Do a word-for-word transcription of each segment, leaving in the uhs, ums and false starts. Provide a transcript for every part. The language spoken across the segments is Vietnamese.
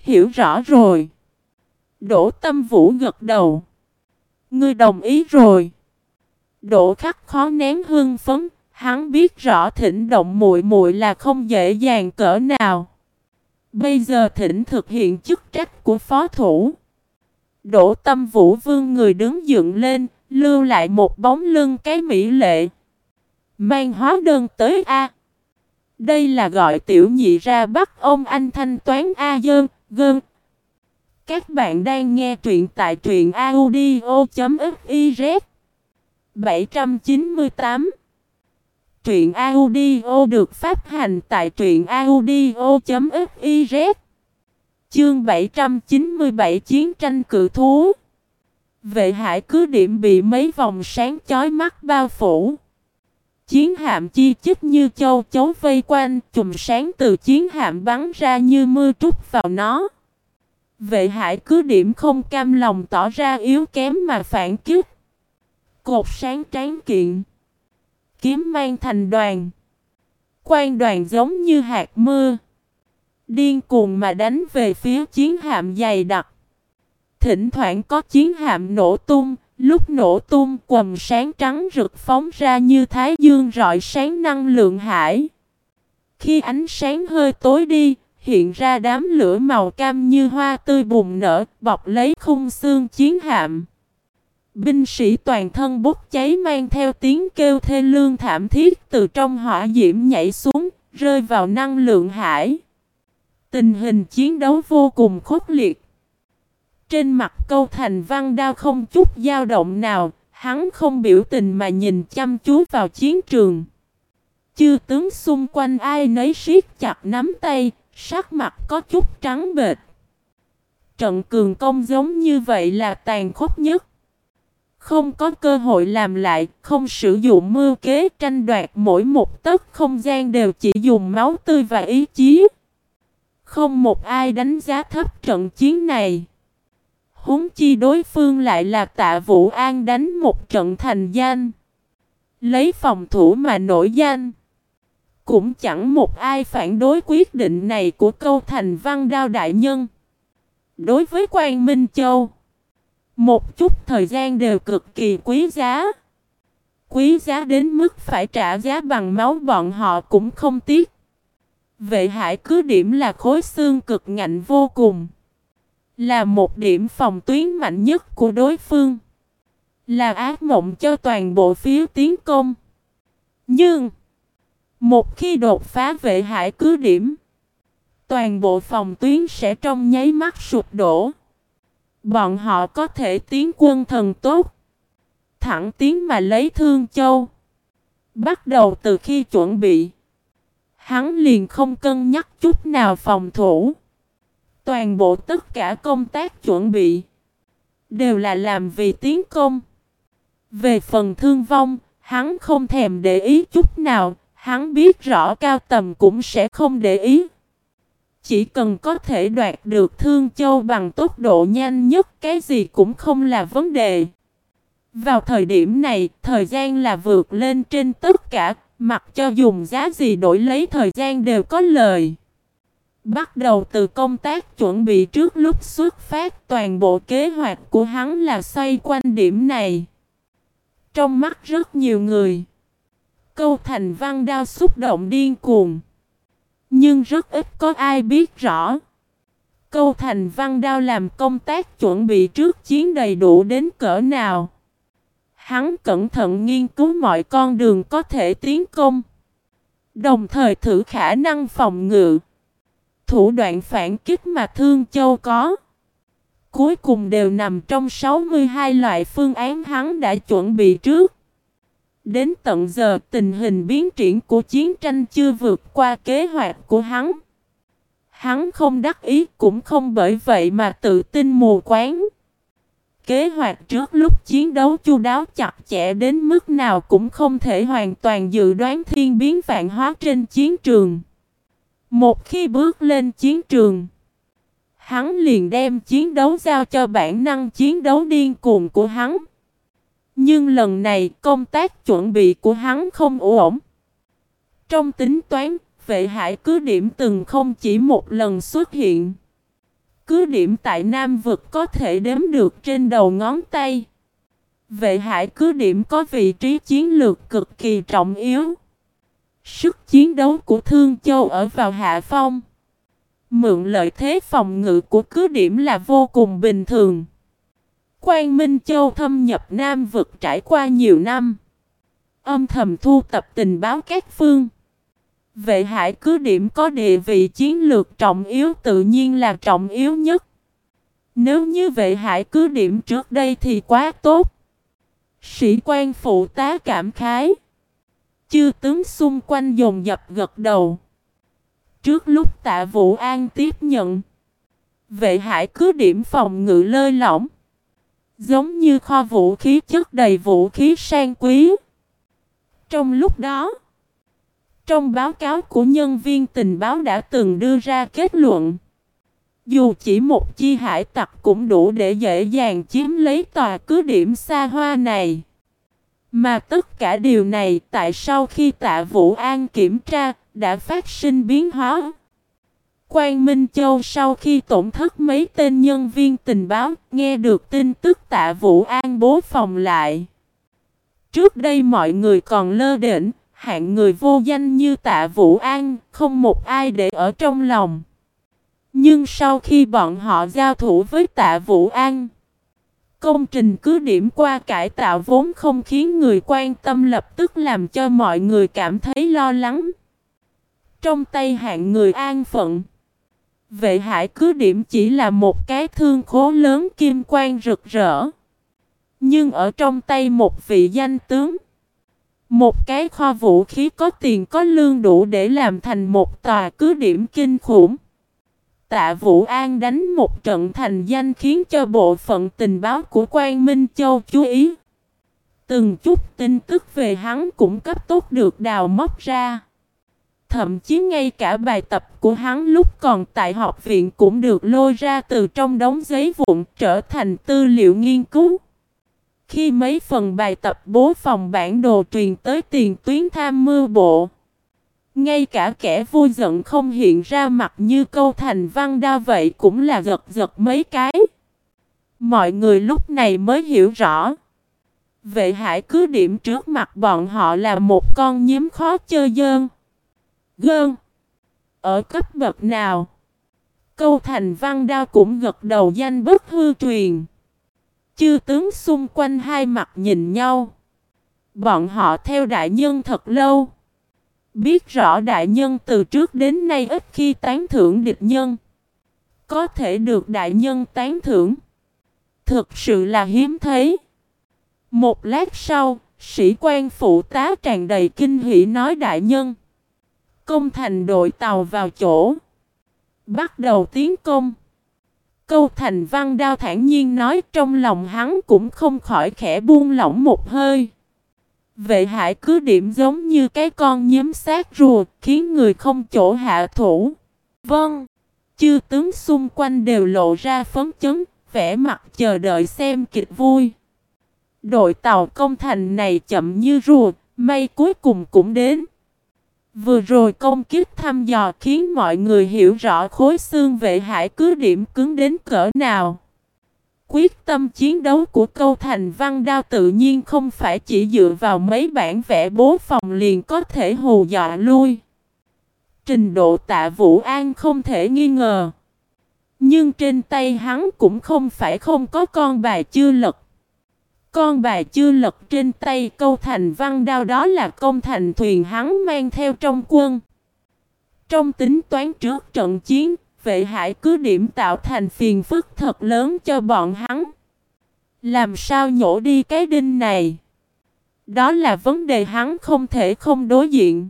hiểu rõ rồi. Đỗ Tâm Vũ gật đầu. Ngươi đồng ý rồi. Đỗ Khắc khó nén hưng phấn, hắn biết rõ thỉnh động muội muội là không dễ dàng cỡ nào. Bây giờ thỉnh thực hiện chức trách của phó thủ. Đỗ Tâm Vũ vương người đứng dựng lên, lưu lại một bóng lưng cái mỹ lệ. Mang hóa đơn tới A. Đây là gọi tiểu nhị ra bắt ông anh thanh toán A dơn, gơn. Các bạn đang nghe truyện tại truyện audio.fiz. bảy trăm chín mươi tám. Truyện audio được phát hành tại truyện audio.fiz. Chương bảy trăm chín mươi bảy Chiến tranh cự thú. Vệ hải cứ điểm bị mấy vòng sáng chói mắt bao phủ. Chiến hạm chi chít như châu chấu vây quanh, chùm sáng từ chiến hạm bắn ra như mưa trút vào nó. Vệ hải cứ điểm không cam lòng tỏ ra yếu kém mà phản kích. Cột sáng tráng kiện, kiếm mang thành đoàn, quan đoàn giống như hạt mưa, điên cuồng mà đánh về phía chiến hạm dày đặc. Thỉnh thoảng có chiến hạm nổ tung, lúc nổ tung quầng sáng trắng rực phóng ra như thái dương rọi sáng năng lượng hải. Khi ánh sáng hơi tối đi, hiện ra đám lửa màu cam như hoa tươi bùng nở, bọc lấy khung xương chiến hạm. Binh sĩ toàn thân bốc cháy mang theo tiếng kêu thê lương thảm thiết từ trong hỏa diễm nhảy xuống, rơi vào năng lượng hải. Tình hình chiến đấu vô cùng khốc liệt. Trên mặt Câu Thành Văn Đao không chút dao động nào, hắn không biểu tình mà nhìn chăm chú vào chiến trường. Chư tướng xung quanh ai nấy siết chặt nắm tay, sắc mặt có chút trắng bệch. Trận cường công giống như vậy là tàn khốc nhất. Không có cơ hội làm lại, không sử dụng mưu kế tranh đoạt mỗi một tấc không gian đều chỉ dùng máu tươi và ý chí. Không một ai đánh giá thấp trận chiến này. Huống chi đối phương lại là Tạ Vũ An đánh một trận thành danh. Lấy phòng thủ mà nổi danh. Cũng chẳng một ai phản đối quyết định này của Câu Thành Văn Đao đại nhân. Đối với Quang Minh Châu, một chút thời gian đều cực kỳ quý giá. Quý giá đến mức phải trả giá bằng máu bọn họ cũng không tiếc. Vệ hải cứ điểm là khối xương cực ngạnh vô cùng. Là một điểm phòng tuyến mạnh nhất của đối phương. Là ác mộng cho toàn bộ phía tiến công. Nhưng một khi đột phá vệ hải cứ điểm, toàn bộ phòng tuyến sẽ trong nháy mắt sụp đổ. Bọn họ có thể tiến quân thần tốt, thẳng tiến mà lấy Thương Châu. Bắt đầu từ khi chuẩn bị, hắn liền không cân nhắc chút nào phòng thủ. Toàn bộ tất cả công tác chuẩn bị đều là làm vì tiến công. Về phần thương vong, hắn không thèm để ý chút nào. Hắn biết rõ cao tầm cũng sẽ không để ý. Chỉ cần có thể đoạt được Thương Châu bằng tốc độ nhanh nhất, cái gì cũng không là vấn đề. Vào thời điểm này, thời gian là vượt lên trên tất cả, mặc cho dùng giá gì đổi lấy thời gian đều có lời. Bắt đầu từ công tác chuẩn bị trước lúc xuất phát, toàn bộ kế hoạch của hắn là xoay quanh điểm này. Trong mắt rất nhiều người, Câu Thành Văn Đao xúc động điên cuồng. Nhưng rất ít có ai biết rõ Câu Thành Văn Đao làm công tác chuẩn bị trước chiến đầy đủ đến cỡ nào. Hắn cẩn thận nghiên cứu mọi con đường có thể tiến công, đồng thời thử khả năng phòng ngự, thủ đoạn phản kích mà Thương Châu có. Cuối cùng đều nằm trong sáu mươi hai loại phương án hắn đã chuẩn bị trước. Đến tận giờ tình hình biến triển của chiến tranh chưa vượt qua kế hoạch của hắn. Hắn không đắc ý cũng không bởi vậy mà tự tin mù quáng. Kế hoạch trước lúc chiến đấu chu đáo chặt chẽ đến mức nào cũng không thể hoàn toàn dự đoán thiên biến vạn hóa trên chiến trường. Một khi bước lên chiến trường, hắn liền đem chiến đấu giao cho bản năng chiến đấu điên cuồng của hắn. Nhưng lần này công tác chuẩn bị của hắn không ổn. Trong tính toán, vệ hải cứ điểm từng không chỉ một lần xuất hiện. Cứ điểm tại Nam vực có thể đếm được trên đầu ngón tay. Vệ hải cứ điểm có vị trí chiến lược cực kỳ trọng yếu. Sức chiến đấu của Thương Châu ở vào hạ phong. Mượn lợi thế phòng ngự của cứ điểm là vô cùng bình thường. Quang Minh Châu thâm nhập Nam vực trải qua nhiều năm. Âm thầm thu tập tình báo các phương. Vệ hải cứ điểm có địa vị chiến lược trọng yếu tự nhiên là trọng yếu nhất. Nếu như vệ hải cứ điểm trước đây thì quá tốt. Sĩ quan phụ tá cảm khái. Chư tướng xung quanh dồn dập gật đầu. Trước lúc Tạ Vũ An tiếp nhận, vệ hải cứ điểm phòng ngự lơi lỏng, giống như kho vũ khí chất đầy vũ khí sang quý. Trong lúc đó, trong báo cáo của nhân viên tình báo đã từng đưa ra kết luận, dù chỉ một chi hải tặc cũng đủ để dễ dàng chiếm lấy tòa cứ điểm xa hoa này. Mà tất cả điều này tại sau khi Tạ Vũ An kiểm tra đã phát sinh biến hóa. Quang Minh Châu sau khi tổn thất mấy tên nhân viên tình báo, nghe được tin tức Tạ Vũ An bố phòng lại. Trước đây mọi người còn lơ đễnh, hạng người vô danh như Tạ Vũ An, không một ai để ở trong lòng. Nhưng sau khi bọn họ giao thủ với Tạ Vũ An, công trình cứ điểm qua cải tạo vốn không khiến người quan tâm lập tức làm cho mọi người cảm thấy lo lắng. Trong tay hạng người an phận, vệ hải cứ điểm chỉ là một cái thương khố lớn kim quang rực rỡ. Nhưng ở trong tay một vị danh tướng, một cái kho vũ khí có tiền có lương đủ để làm thành một tòa cứ điểm kinh khủng. Tạ Vũ An đánh một trận thành danh khiến cho bộ phận tình báo của Quang Minh Châu chú ý. Từng chút tin tức về hắn cũng cấp tốc được đào móc ra. Thậm chí ngay cả bài tập của hắn lúc còn tại học viện cũng được lôi ra từ trong đống giấy vụn trở thành tư liệu nghiên cứu. Khi mấy phần bài tập bố phòng bản đồ truyền tới tiền tuyến tham mưu bộ, ngay cả kẻ vui giận không hiện ra mặt như Câu Thành Văn Đao vậy cũng là gật gật mấy cái. Mọi người lúc này mới hiểu rõ. Vệ hải cứ điểm trước mặt bọn họ là một con nhím khó chơi dơn. Gơn. Ở cấp bậc nào? Câu Thành Văn Đao cũng gật đầu danh bất hư truyền. Chư tướng xung quanh hai mặt nhìn nhau. Bọn họ theo đại nhân thật lâu. Biết rõ đại nhân từ trước đến nay ít khi tán thưởng địch nhân. Có thể được đại nhân tán thưởng, thực sự là hiếm thấy. Một lát sau, sĩ quan phụ tá tràn đầy kinh hỉ nói đại nhân. Công thành đội tàu vào chỗ. Bắt đầu tiến công. Câu Thành Văn Đao thản nhiên nói trong lòng hắn cũng không khỏi khẽ buông lỏng một hơi. Vệ hải cứ điểm giống như cái con nhím xác rùa, khiến người không chỗ hạ thủ. Vâng, chư tướng xung quanh đều lộ ra phấn chấn, vẻ mặt chờ đợi xem kịch vui. Đội tàu công thành này chậm như rùa, may cuối cùng cũng đến. Vừa rồi công kích thăm dò khiến mọi người hiểu rõ khối xương vệ hải cứ điểm cứng đến cỡ nào. Quyết tâm chiến đấu của Câu Thành Văn Đao tự nhiên không phải chỉ dựa vào mấy bản vẽ bố phòng liền có thể hù dọa lui. Trình độ Tạ Vũ An không thể nghi ngờ. Nhưng trên tay hắn cũng không phải không có con bài chưa lật. Con bài chưa lật trên tay Câu Thành Văn Đao đó là công thành thuyền hắn mang theo trong quân. Trong tính toán trước trận chiến, vệ hải cứ điểm tạo thành phiền phức thật lớn cho bọn hắn. Làm sao nhổ đi cái đinh này? Đó là vấn đề hắn không thể không đối diện.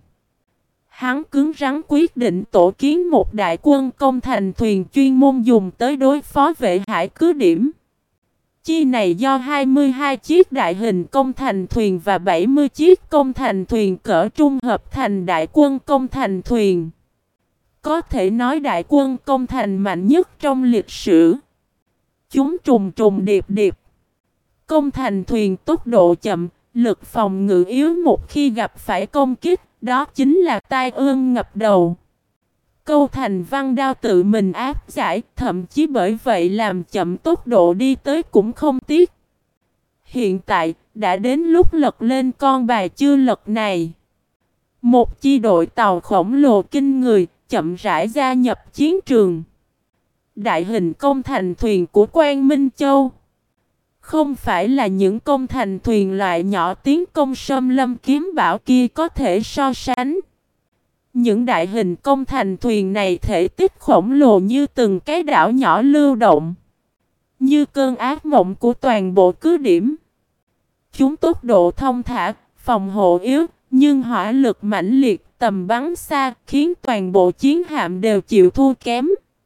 Hắn cứng rắn quyết định tổ kiến một đại quân công thành thuyền chuyên môn dùng tới đối phó vệ hải cứ điểm. Chi này do hai mươi hai chiếc đại hình công thành thuyền và bảy mươi chiếc công thành thuyền cỡ trung hợp thành đại quân công thành thuyền. Có thể nói đại quân công thành mạnh nhất trong lịch sử. Chúng trùng trùng điệp điệp. Công thành thuyền tốc độ chậm, lực phòng ngự yếu một khi gặp phải công kích, đó chính là tai ương ngập đầu. Câu Thành Văn đao tự mình áp giải, thậm chí bởi vậy làm chậm tốc độ đi tới cũng không tiếc. Hiện tại, đã đến lúc lật lên con bài chưa lật này. Một chi đội tàu khổng lồ kinh người, chậm rãi gia nhập chiến trường. Đại hình công thành thuyền của Quang Minh Châu không phải là những công thành thuyền loại nhỏ tiến công xâm lâm kiếm bảo kia có thể so sánh. Những đại hình công thành thuyền này thể tích khổng lồ như từng cái đảo nhỏ lưu động, như cơn ác mộng của toàn bộ cứ điểm. Chúng tốc độ thông thả, phòng hộ yếu, nhưng hỏa lực mãnh liệt, tầm bắn xa, khiến toàn bộ chiến hạm đều chịu thua kém.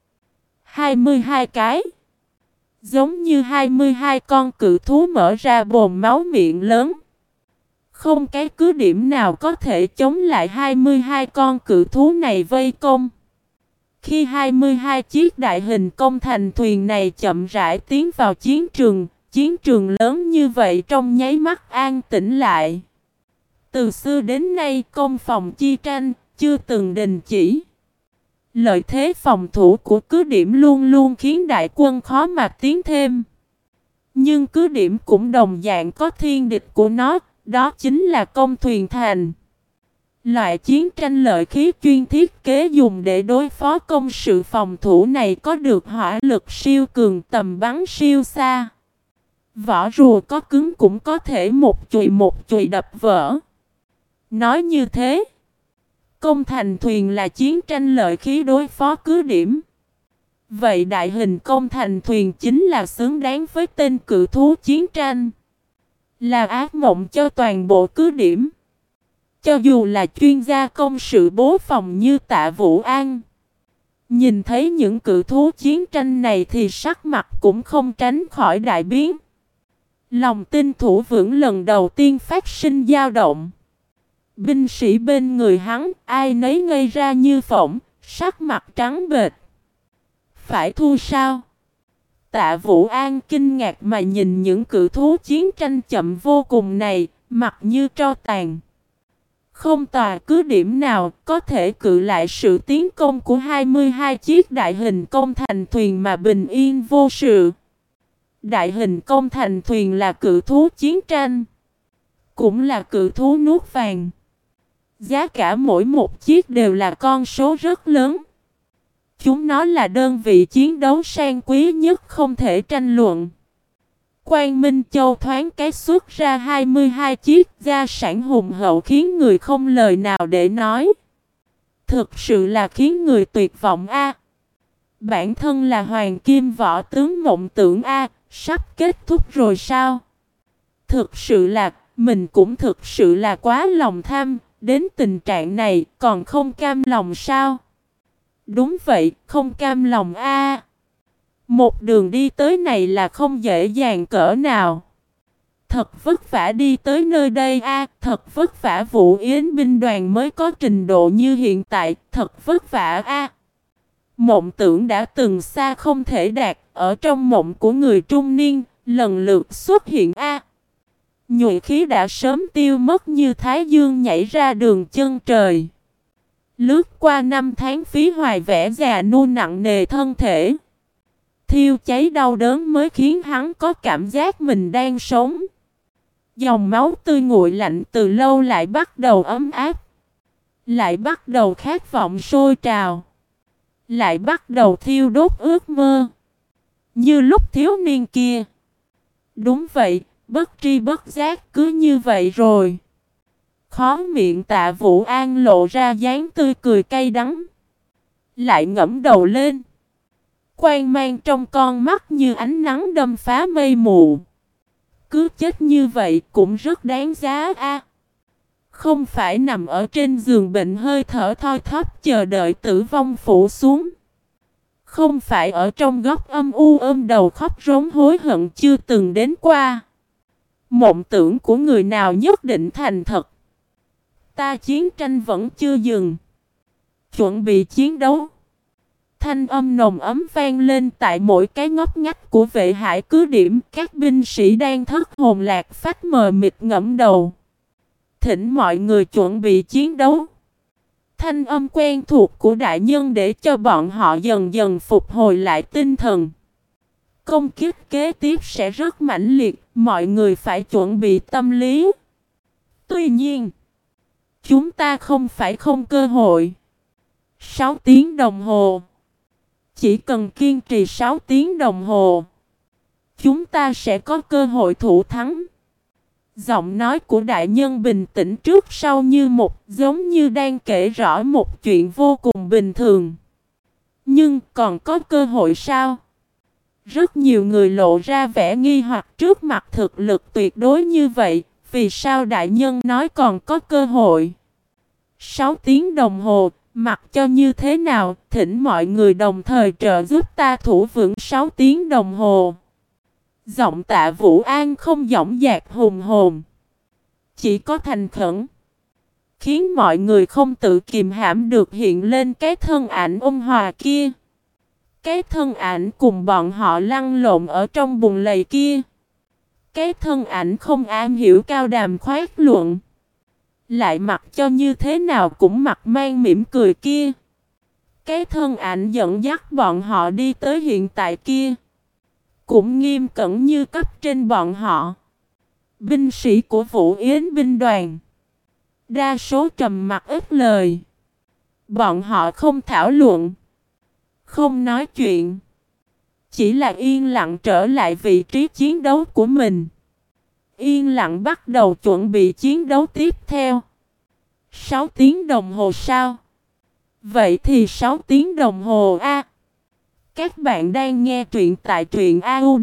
hai mươi hai cái. Giống như hai mươi hai con cự thú mở ra bồn máu miệng lớn. Không cái cứ điểm nào có thể chống lại hai mươi hai con cự thú này vây công. Khi hai mươi hai chiếc đại hình công thành thuyền này chậm rãi tiến vào chiến trường, chiến trường lớn như vậy trong nháy mắt an tĩnh lại. Từ xưa đến nay công phòng chi tranh chưa từng đình chỉ. Lợi thế phòng thủ của cứ điểm luôn luôn khiến đại quân khó mà tiến thêm. Nhưng cứ điểm cũng đồng dạng có thiên địch của nó, đó chính là công thuyền thành. Loại chiến tranh lợi khí chuyên thiết kế dùng để đối phó công sự phòng thủ này có được hỏa lực siêu cường, tầm bắn siêu xa. Vỏ rùa có cứng cũng có thể một chùy một chùy đập vỡ. Nói như thế, công thành thuyền là chiến tranh lợi khí đối phó cứ điểm. Vậy đại hình công thành thuyền chính là xứng đáng với tên cự thú chiến tranh. Là ác mộng cho toàn bộ cứ điểm. Cho dù là chuyên gia công sự bố phòng như Tạ Vũ An, nhìn thấy những cự thú chiến tranh này thì sắc mặt cũng không tránh khỏi đại biến. Lòng tin thủ vững lần đầu tiên phát sinh dao động. Binh sĩ bên người hắn, ai nấy ngây ra như phỏng, sắc mặt trắng bệch. Phải thua sao? Tạ Vũ An kinh ngạc mà nhìn những cự thú chiến tranh chậm vô cùng này, mặt như tro tàn. Không tòa cứ điểm nào có thể cự lại sự tiến công của hai mươi hai chiếc đại hình công thành thuyền mà bình yên vô sự. Đại hình công thành thuyền là cự thú chiến tranh, cũng là cự thú nuốt vàng. Giá cả mỗi một chiếc đều là con số rất lớn. Chúng nó là đơn vị chiến đấu sang quý nhất không thể tranh luận. Quang Minh Châu thoáng cái xuất ra hai mươi hai chiếc, gia sản hùng hậu khiến người không lời nào để nói. Thực sự là khiến người tuyệt vọng a. Bản thân là hoàng kim võ tướng mộng tưởng a, sắp kết thúc rồi sao? Thực sự là, mình cũng thực sự là quá lòng tham, đến tình trạng này còn không cam lòng sao? Đúng vậy, không cam lòng a. Một đường đi tới này là không dễ dàng cỡ nào. Thật vất vả đi tới nơi đây a, thật vất vả Vũ Yến binh đoàn mới có trình độ như hiện tại, thật vất vả a. Mộng tưởng đã từng xa không thể đạt, ở trong mộng của người trung niên, lần lượt xuất hiện a. Nhuệ khí đã sớm tiêu mất như thái dương nhảy ra đường chân trời. Lướt qua năm tháng phí hoài vẻ già nua nặng nề thân thể. Thiêu cháy đau đớn mới khiến hắn có cảm giác mình đang sống. Dòng máu tươi nguội lạnh từ lâu lại bắt đầu ấm áp. Lại bắt đầu khát vọng sôi trào. Lại bắt đầu thiêu đốt ước mơ. Như lúc thiếu niên kia. Đúng vậy, bất tri bất giác cứ như vậy rồi. Khó miệng Tạ Vũ An lộ ra dáng tươi cười cay đắng. Lại ngẫm đầu lên. Quang mang trong con mắt như ánh nắng đâm phá mây mù. Cứ chết như vậy cũng rất đáng giá a. Không phải nằm ở trên giường bệnh hơi thở thoi thóp chờ đợi tử vong phủ xuống. Không phải ở trong góc âm u ôm đầu khóc rống hối hận chưa từng đến qua. Mộng tưởng của người nào nhất định thành thật. Ta chiến tranh vẫn chưa dừng. Chuẩn bị chiến đấu. Thanh âm nồng ấm vang lên tại mỗi cái ngóc ngách của vệ hải cứ điểm. Các binh sĩ đang thất hồn lạc phách mờ mịt ngẫm đầu. Thỉnh mọi người chuẩn bị chiến đấu. Thanh âm quen thuộc của đại nhân để cho bọn họ dần dần phục hồi lại tinh thần. Công kích kế tiếp sẽ rất mãnh liệt, mọi người phải chuẩn bị tâm lý. Tuy nhiên, chúng ta không phải không cơ hội. sáu tiếng đồng hồ. Chỉ cần kiên trì sáu tiếng đồng hồ, chúng ta sẽ có cơ hội thủ thắng. Giọng nói của đại nhân bình tĩnh trước sau như một, giống như đang kể rõ một chuyện vô cùng bình thường. Nhưng còn có cơ hội sao? Rất nhiều người lộ ra vẻ nghi hoặc trước mặt thực lực tuyệt đối như vậy. Vì sao đại nhân nói còn có cơ hội? sáu tiếng đồng hồ, mặc cho như thế nào, thỉnh mọi người đồng thời trợ giúp ta thủ vững sáu tiếng đồng hồ. Giọng Tạ Vũ An không dõng dạc hùng hồn, chỉ có thành khẩn, khiến mọi người không tự kìm hãm được hiện lên cái thân ảnh ôn hòa kia. Cái thân ảnh cùng bọn họ lăn lộn ở trong bùn lầy kia. Cái thân ảnh không am hiểu cao đàm khoát luận, lại mặc cho như thế nào cũng mặt mang mỉm cười kia. Cái thân ảnh dẫn dắt bọn họ đi tới hiện tại kia, cũng nghiêm cẩn như cấp trên bọn họ. Binh sĩ của Vũ Yến binh đoàn, đa số trầm mặc ít lời. Bọn họ không thảo luận, không nói chuyện, chỉ là yên lặng trở lại vị trí chiến đấu của mình. Yên lặng bắt đầu chuẩn bị chiến đấu tiếp theo. sáu tiếng đồng hồ sao? Vậy thì sáu tiếng đồng hồ a. Các bạn đang nghe truyện tại truyện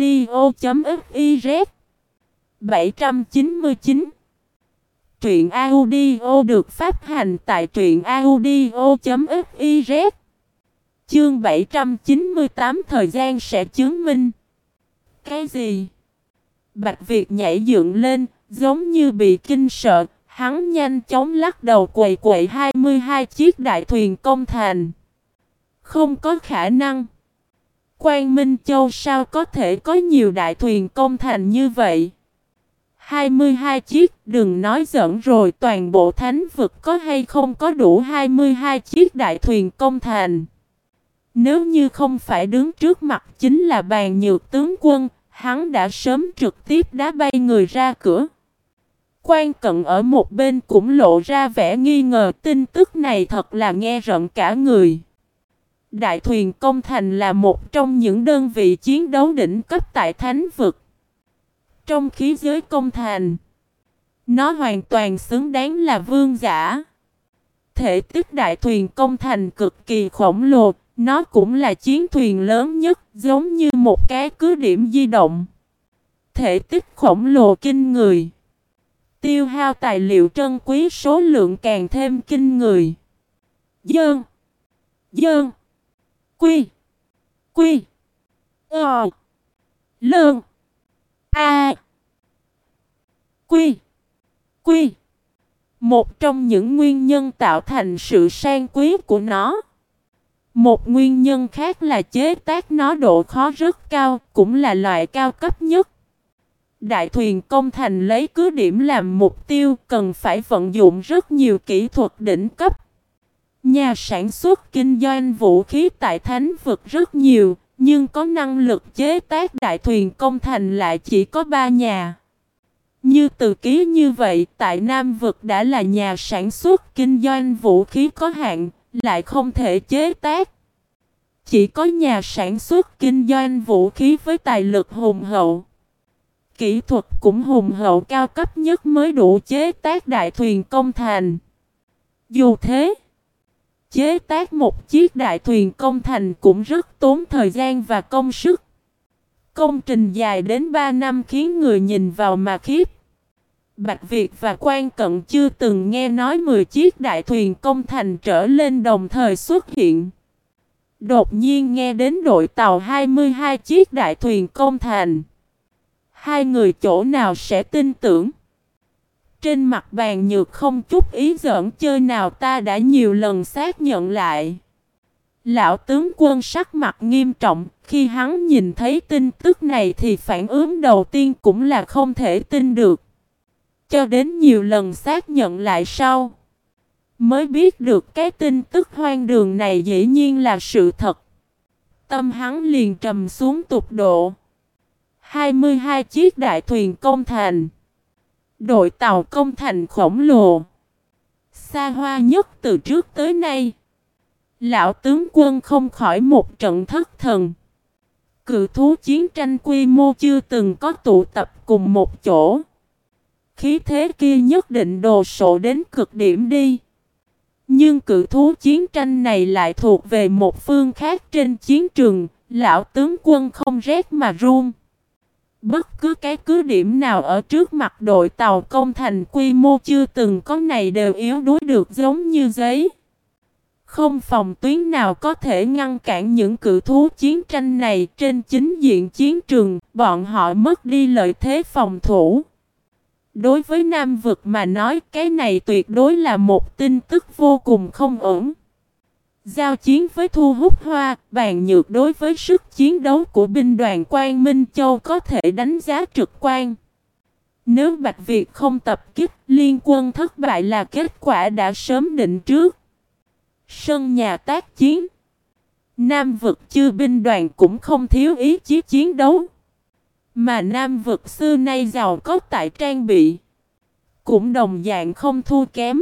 audio.fiz. bảy trăm chín mươi chín. Truyện audio được phát hành tại truyện audio.fiz. Chương bảy trăm chín mươi tám, thời gian sẽ chứng minh. Cái gì? Bạch Việt nhảy dựng lên, giống như bị kinh sợ, hắn nhanh chóng lắc đầu quậy quậy hai mươi hai chiếc đại thuyền công thành. Không có khả năng. Quang Minh Châu sao có thể có nhiều đại thuyền công thành như vậy? hai mươi hai chiếc, đừng nói giỡn rồi, toàn bộ thánh vực có hay không có đủ hai mươi hai chiếc đại thuyền công thành. Nếu như không phải đứng trước mặt chính là Bàn Nhược tướng quân, hắn đã sớm trực tiếp đá bay người ra cửa. Quan Cận ở một bên cũng lộ ra vẻ nghi ngờ, tin tức này thật là nghe rợn cả người. Đại thuyền công thành là một trong những đơn vị chiến đấu đỉnh cấp tại thánh vực. Trong khí giới công thành, nó hoàn toàn xứng đáng là vương giả. Thể tích đại thuyền công thành cực kỳ khổng lồ, nó cũng là chiến thuyền lớn nhất, giống như một cái cứ điểm di động. Thể tích khổng lồ kinh người, tiêu hao tài liệu trân quý số lượng càng thêm kinh người. Dơn, dơn, quy, quy, ờ, lơn, a, quy, quy. Một trong những nguyên nhân tạo thành sự sang quý của nó. Một nguyên nhân khác là chế tác nó độ khó rất cao, cũng là loại cao cấp nhất. Đại thuyền công thành lấy cứ điểm làm mục tiêu, cần phải vận dụng rất nhiều kỹ thuật đỉnh cấp. Nhà sản xuất kinh doanh vũ khí tại thánh vực rất nhiều, nhưng có năng lực chế tác đại thuyền công thành lại chỉ có ba nhà. Như Từ Ký như vậy, tại Nam vực đã là nhà sản xuất kinh doanh vũ khí có hạn, lại không thể chế tác. Chỉ có nhà sản xuất kinh doanh vũ khí với tài lực hùng hậu, kỹ thuật cũng hùng hậu cao cấp nhất mới đủ chế tác đại thuyền công thành. Dù thế, chế tác một chiếc đại thuyền công thành cũng rất tốn thời gian và công sức. Công trình dài đến ba năm khiến người nhìn vào mà khiếp. Bạch Việt và Quan Cận chưa từng nghe nói mười chiếc đại thuyền công thành trở lên đồng thời xuất hiện. Đột nhiên nghe đến đội tàu hai mươi hai chiếc đại thuyền công thành. Hai người chỗ nào sẽ tin tưởng? Trên mặt Bàn Nhược không chút ý giỡn chơi nào, ta đã nhiều lần xác nhận lại. Lão tướng quân sắc mặt nghiêm trọng, khi hắn nhìn thấy tin tức này thì phản ứng đầu tiên cũng là không thể tin được. Cho đến nhiều lần xác nhận lại sau, mới biết được cái tin tức hoang đường này dĩ nhiên là sự thật. Tâm hắn liền trầm xuống tột độ. hai mươi hai chiếc đại thuyền công thành. Đội tàu công thành khổng lồ. Xa hoa nhất từ trước tới nay. Lão tướng quân không khỏi một trận thất thần. Cự thú chiến tranh quy mô chưa từng có tụ tập cùng một chỗ. Khí thế kia nhất định đồ sộ đến cực điểm đi. Nhưng cự thú chiến tranh này lại thuộc về một phương khác trên chiến trường. Lão tướng quân không rét mà run. Bất cứ cái cứ điểm nào ở trước mặt đội tàu công thành quy mô chưa từng có này đều yếu đuối được giống như giấy. Không phòng tuyến nào có thể ngăn cản những cự thú chiến tranh này trên chính diện chiến trường, bọn họ mất đi lợi thế phòng thủ. Đối với Nam vực mà nói, cái này tuyệt đối là một tin tức vô cùng không ổn. Giao chiến với Thu Hút Hoa, bàn nhược đối với sức chiến đấu của binh đoàn Quang Minh Châu có thể đánh giá trực quan. Nếu Bạch Việt không tập kích, liên quân thất bại là kết quả đã sớm định trước. Sân nhà tác chiến. Nam vực chư binh đoàn cũng không thiếu ý chí chiến đấu. Mà Nam vực xưa nay giàu có tại trang bị, cũng đồng dạng không thua kém.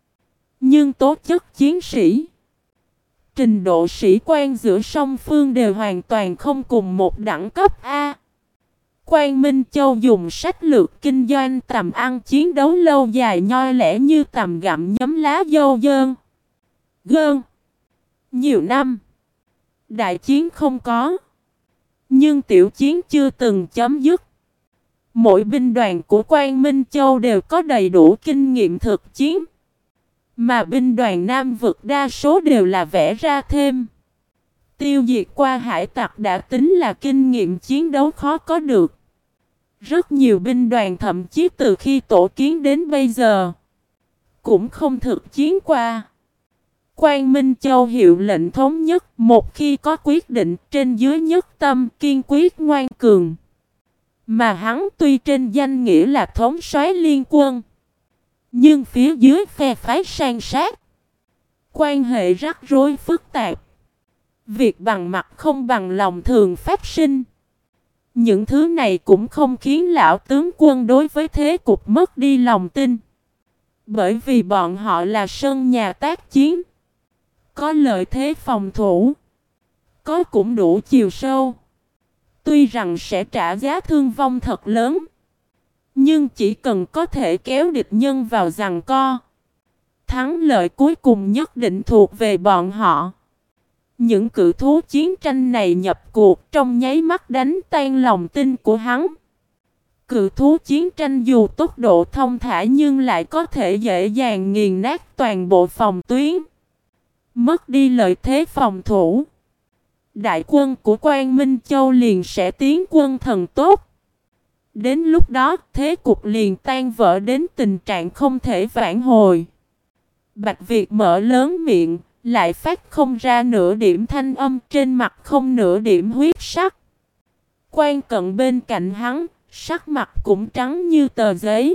Nhưng tố chất chiến sĩ, trình độ sĩ quan giữa song phương đều hoàn toàn không cùng một đẳng cấp A. Quang Minh Châu dùng sách lược kinh doanh tầm ăn chiến đấu lâu dài nhoi lẻ như tầm gặm nhấm lá dâu dơn. Gơn. Nhiều năm. Đại chiến không có. Nhưng tiểu chiến chưa từng chấm dứt. Mỗi binh đoàn của Quang Minh Châu đều có đầy đủ kinh nghiệm thực chiến. Mà binh đoàn Nam vực đa số đều là vẽ ra thêm. Tiêu diệt qua hải tặc đã tính là kinh nghiệm chiến đấu khó có được. Rất nhiều binh đoàn thậm chí từ khi tổ kiến đến bây giờ cũng không thực chiến qua. Quang Minh Châu hiệu lệnh thống nhất, một khi có quyết định trên dưới nhất tâm kiên quyết ngoan cường. Mà hắn tuy trên danh nghĩa là thống soái liên quân, nhưng phía dưới phe phái san sát, quan hệ rắc rối phức tạp. Việc bằng mặt không bằng lòng thường phát sinh. Những thứ này cũng không khiến lão tướng quân đối với thế cục mất đi lòng tin. Bởi vì bọn họ là sân nhà tác chiến, có lợi thế phòng thủ, có cũng đủ chiều sâu. Tuy rằng sẽ trả giá thương vong thật lớn, nhưng chỉ cần có thể kéo địch nhân vào giằng co, thắng lợi cuối cùng nhất định thuộc về bọn họ. Những cự thú chiến tranh này nhập cuộc trong nháy mắt đánh tan lòng tin của hắn. Cự thú chiến tranh dù tốc độ thông thả nhưng lại có thể dễ dàng nghiền nát toàn bộ phòng tuyến. Mất đi lợi thế phòng thủ, đại quân của Quang Minh Châu liền sẽ tiến quân thần tốt. Đến lúc đó thế cục liền tan vỡ đến tình trạng không thể vãn hồi. Bạch Việt mở lớn miệng, lại phát không ra nửa điểm thanh âm, trên mặt không nửa điểm huyết sắc. Quan Cận bên cạnh hắn, sắc mặt cũng trắng như tờ giấy.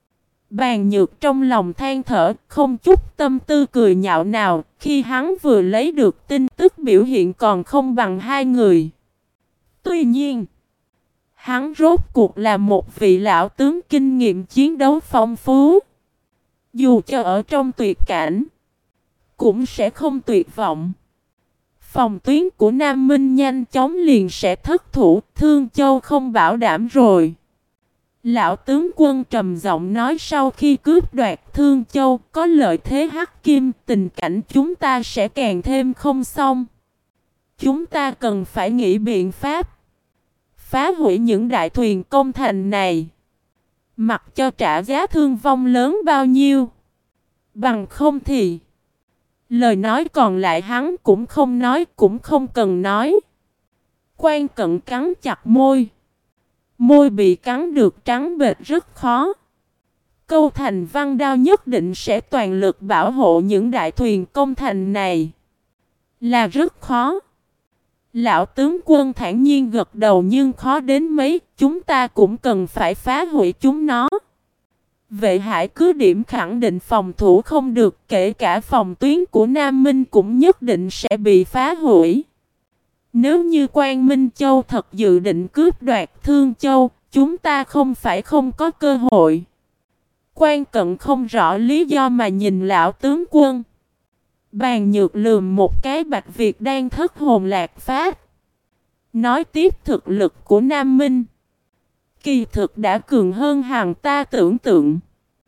Bàn Nhược trong lòng than thở, không chút tâm tư cười nhạo nào, khi hắn vừa lấy được tin tức biểu hiện còn không bằng hai người. Tuy nhiên, hắn rốt cuộc là một vị lão tướng kinh nghiệm chiến đấu phong phú. Dù cho ở trong tuyệt cảnh, cũng sẽ không tuyệt vọng. Phòng tuyến của Nam Minh nhanh chóng liền sẽ thất thủ, Thương Châu không bảo đảm rồi. Lão tướng quân trầm giọng nói, sau khi cướp đoạt Thương Châu có lợi thế hắc kim, tình cảnh chúng ta sẽ càng thêm không xong. Chúng ta cần phải nghĩ biện pháp phá hủy những đại thuyền công thành này, mặc cho trả giá thương vong lớn bao nhiêu. Bằng không thì lời nói còn lại hắn cũng không nói, cũng không cần nói. Quan Cận cắn chặt môi. Môi bị cắn được trắng bệch rất khó. Câu thành văn đao nhất định sẽ toàn lực bảo hộ những đại thuyền công thành này, là rất khó. Lão tướng quân thản nhiên gật đầu, nhưng khó đến mấy, chúng ta cũng cần phải phá hủy chúng nó. Vệ Hải cứ điểm khẳng định phòng thủ không được, kể cả phòng tuyến của Nam Minh cũng nhất định sẽ bị phá hủy. Nếu như Quang Minh Châu thật dự định cướp đoạt Thương Châu, chúng ta không phải không có cơ hội. Quan Cận không rõ lý do mà nhìn lão tướng quân. Bàn Nhược lườm một cái Bạch Việt đang thất hồn lạc phách. Nói tiếp thực lực của Nam Minh kỳ thực đã cường hơn hàng ta tưởng tượng.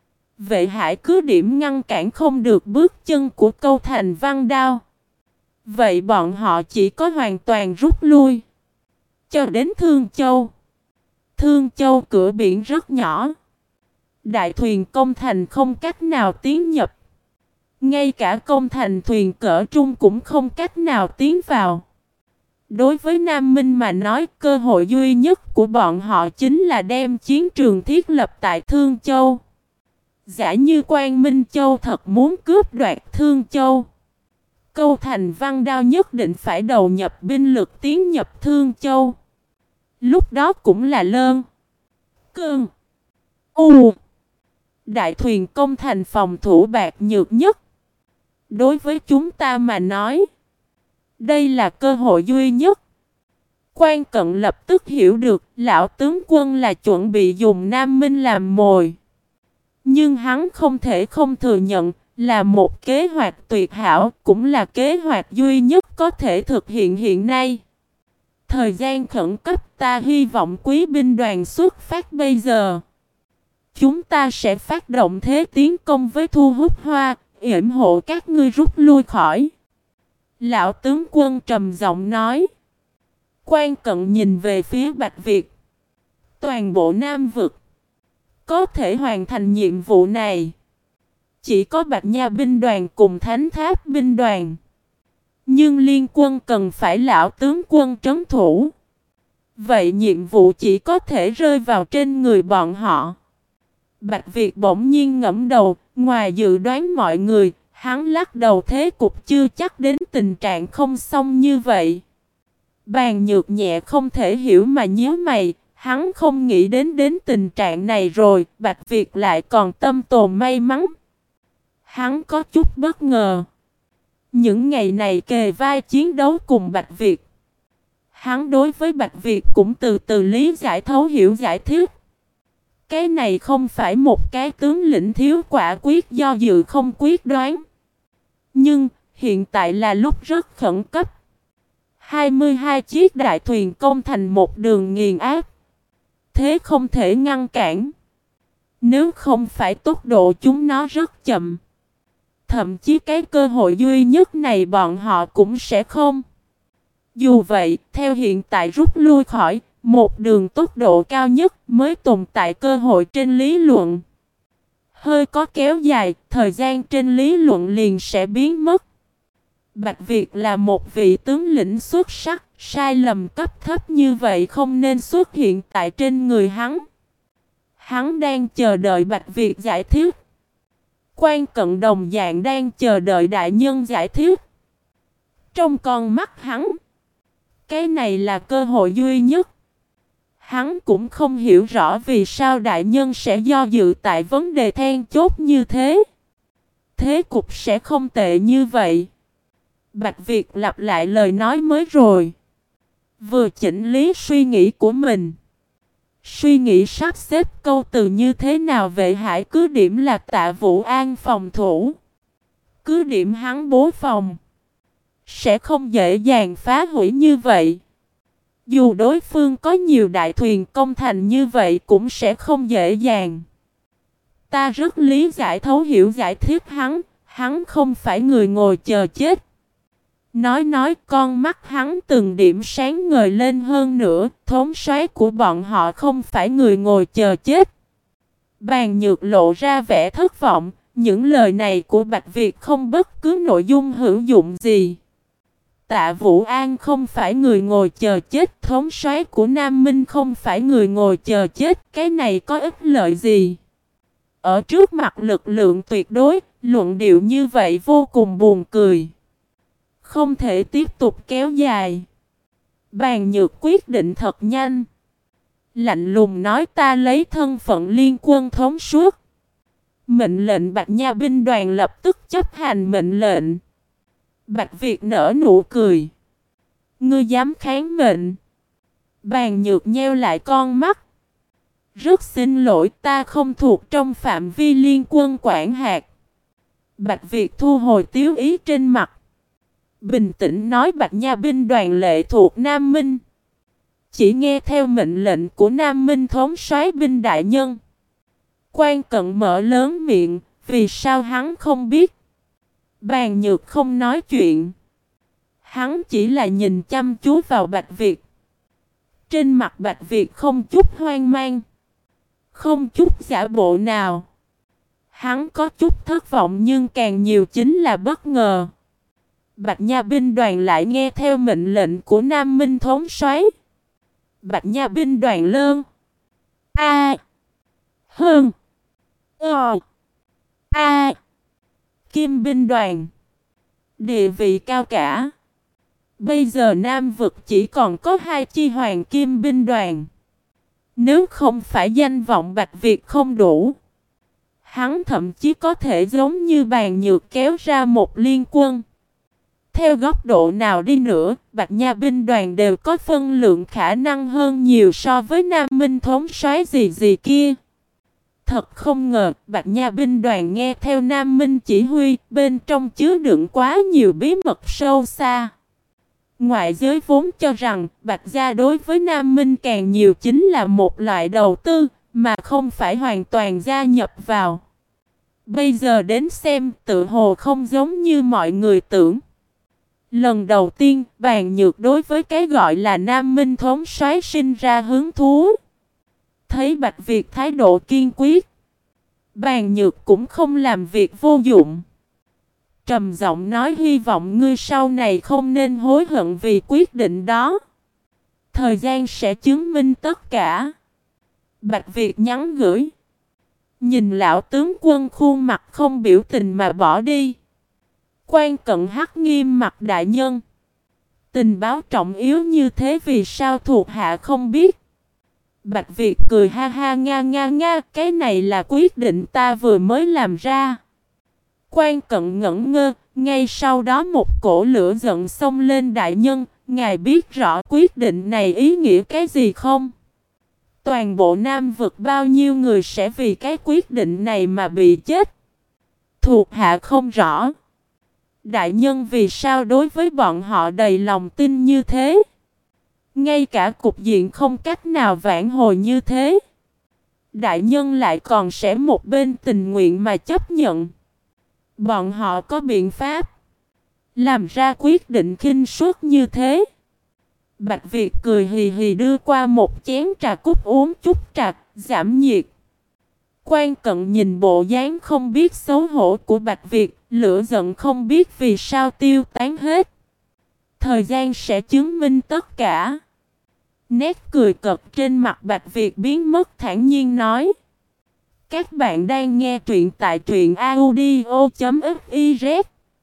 Vệ Hải cứ điểm ngăn cản không được bước chân của Câu Thành Văn Đao. Vậy bọn họ chỉ có hoàn toàn rút lui. Cho đến Thương Châu. Thương Châu cửa biển rất nhỏ. Đại thuyền công thành không cách nào tiến nhập. Ngay cả công thành thuyền cỡ trung cũng không cách nào tiến vào. Đối với Nam Minh mà nói, cơ hội duy nhất của bọn họ chính là đem chiến trường thiết lập tại Thương Châu. Giả như Quang Minh Châu thật muốn cướp đoạt Thương Châu, Câu Thành Văn Đao nhất định phải đầu nhập binh lực tiến nhập Thương Châu. Lúc đó cũng là Lơn, Cơn, U. Đại thuyền công thành phòng thủ bạc nhược nhất. Đối với chúng ta mà nói, đây là cơ hội duy nhất. Quan Cận lập tức hiểu được lão tướng quân là chuẩn bị dùng Nam Minh làm mồi. Nhưng hắn không thể không thừa nhận là một kế hoạch tuyệt hảo, cũng là kế hoạch duy nhất có thể thực hiện hiện nay. Thời gian khẩn cấp, ta hy vọng quý binh đoàn xuất phát bây giờ. Chúng ta sẽ phát động thế tiến công với Thu Hút Hoa, yểm hộ các ngươi rút lui khỏi. Lão tướng quân trầm giọng nói. Quan Cận nhìn về phía Bạch Việt. Toàn bộ Nam Vực có thể hoàn thành nhiệm vụ này chỉ có Bạch Nha binh đoàn cùng Thánh Tháp binh đoàn. Nhưng liên quân cần phải lão tướng quân trấn thủ. Vậy nhiệm vụ chỉ có thể rơi vào trên người bọn họ. Bạch Việt bỗng nhiên ngẫm đầu, ngoài dự đoán mọi người, hắn lắc đầu thế cục chưa chắc đến tình trạng không xong như vậy. Bàn Nhược nhẹ không thể hiểu mà nhíu mày, hắn không nghĩ đến đến tình trạng này rồi, Bạch Việt lại còn tâm tồn may mắn. Hắn có chút bất ngờ. Những ngày này kề vai chiến đấu cùng Bạch Việt, hắn đối với Bạch Việt cũng từ từ lý giải thấu hiểu giải thích. Cái này không phải một cái tướng lĩnh thiếu quả quyết do dự không quyết đoán. Nhưng hiện tại là lúc rất khẩn cấp. hai mươi hai chiếc đại thuyền công thành một đường nghiền áp. Thế không thể ngăn cản. Nếu không phải tốc độ chúng nó rất chậm, thậm chí cái cơ hội duy nhất này bọn họ cũng sẽ không. Dù vậy, theo hiện tại rút lui khỏi một đường tốc độ cao nhất mới tồn tại cơ hội trên lý luận. Hơi có kéo dài, thời gian trên lý luận liền sẽ biến mất. Bạch Việt là một vị tướng lĩnh xuất sắc, sai lầm cấp thấp như vậy không nên xuất hiện tại trên người hắn. Hắn đang chờ đợi Bạch Việt giải thích. Quan Cận đồng dạng đang chờ đợi đại nhân giải thích. Trong con mắt hắn, cái này là cơ hội duy nhất. Hắn cũng không hiểu rõ vì sao đại nhân sẽ do dự tại vấn đề then chốt như thế. Thế cục sẽ không tệ như vậy. Bạch Việt lặp lại lời nói mới rồi. Vừa chỉnh lý suy nghĩ của mình. Suy nghĩ sắp xếp câu từ như thế nào Vệ Hải cứ điểm là Tạ Vũ An phòng thủ. Cứ điểm hắn bố phòng. Sẽ không dễ dàng phá hủy như vậy. Dù đối phương có nhiều đại thuyền công thành như vậy cũng sẽ không dễ dàng. Ta rất lý giải thấu hiểu giải thích hắn. Hắn không phải người ngồi chờ chết. Nói nói con mắt hắn từng điểm sáng ngời lên hơn nữa. Thống soái của bọn họ không phải người ngồi chờ chết. Bàn Nhược lộ ra vẻ thất vọng. Những lời này của Bạch Việt không bất cứ nội dung hữu dụng gì. Tạ Vũ An không phải người ngồi chờ chết. Thống soái của Nam Minh không phải người ngồi chờ chết. Cái này có ích lợi gì? Ở trước mặt lực lượng tuyệt đối, luận điệu như vậy vô cùng buồn cười. Không thể tiếp tục kéo dài. Bàn Nhược quyết định thật nhanh. Lạnh lùng nói ta lấy thân phận liên quân thống suốt. Mệnh lệnh. Bạch Nha binh đoàn lập tức chấp hành mệnh lệnh. Bạch Việt nở nụ cười. Ngươi dám kháng mệnh? Bàn Nhược nheo lại con mắt. Rất xin lỗi, ta không thuộc trong phạm vi liên quân quản hạt. Bạch Việt thu hồi tiếu ý trên mặt. Bình tĩnh nói Bạch Nha binh đoàn lệ thuộc Nam Minh. Chỉ nghe theo mệnh lệnh của Nam Minh thống soái binh đại nhân. Quan Cận mở lớn miệng, vì sao hắn không biết? Bàn Nhược không nói chuyện. Hắn chỉ là nhìn chăm chú vào Bạch Việt. Trên mặt Bạch Việt không chút hoang mang, không chút giả bộ nào. Hắn có chút thất vọng nhưng càng nhiều chính là bất ngờ. Bạch Nha binh đoàn lại nghe theo mệnh lệnh của Nam Minh thống soái. Bạch Nha binh đoàn Lơn A Hơn Ờ A Kim binh đoàn địa vị cao cả. Bây giờ Nam vực chỉ còn có hai chi hoàng kim binh đoàn. Nếu không phải danh vọng Bạch Việt không đủ, hắn thậm chí có thể giống như Bàn Nhược kéo ra một liên quân. Theo góc độ nào đi nữa, Bạch Nha binh đoàn đều có phân lượng khả năng hơn nhiều so với Nam Minh thống soái gì gì kia. Thật không ngờ, Bạch Nha binh đoàn nghe theo Nam Minh chỉ huy, bên trong chứa đựng quá nhiều bí mật sâu xa. Ngoại giới vốn cho rằng Bạch Gia đối với Nam Minh càng nhiều chính là một loại đầu tư, mà không phải hoàn toàn gia nhập vào. Bây giờ đến xem tự hồ không giống như mọi người tưởng. Lần đầu tiên, Bàn Nhược đối với cái gọi là Nam Minh thống soái sinh ra hứng thú. Thấy Bạch Việt thái độ kiên quyết, Bàn Nhược cũng không làm việc vô dụng. Trầm giọng nói hy vọng ngươi sau này không nên hối hận vì quyết định đó. Thời gian sẽ chứng minh tất cả. Bạch Việt nhắn gửi. Nhìn lão tướng quân khuôn mặt không biểu tình mà bỏ đi. Quan Cận hắc nghiêm mặt đại nhân. Tình báo trọng yếu như thế vì sao thuộc hạ không biết? Bạch Việt cười ha ha nga nga nga. Cái này là quyết định ta vừa mới làm ra. Quan Cận ngẩn ngơ. Ngay sau đó một cổ lửa giận xông lên đại nhân. Ngài biết rõ quyết định này ý nghĩa cái gì không? Toàn bộ Nam vực bao nhiêu người sẽ vì cái quyết định này mà bị chết? Thuộc hạ không rõ. Đại nhân vì sao đối với bọn họ đầy lòng tin như thế? Ngay cả cục diện không cách nào vãn hồi như thế, đại nhân lại còn sẽ một bên tình nguyện mà chấp nhận. Bọn họ có biện pháp làm ra quyết định khinh suất như thế. Bạch Việt cười hì hì đưa qua một chén trà cúc uống chút trà, giảm nhiệt. Quan Cận nhìn bộ dáng không biết xấu hổ của Bạch Việt, lửa giận không biết vì sao tiêu tán hết. Thời gian sẽ chứng minh tất cả. Nét cười cợt trên mặt Bạch Việt biến mất, thản nhiên nói. Các bạn đang nghe truyện tại truyện audio chấm fiz.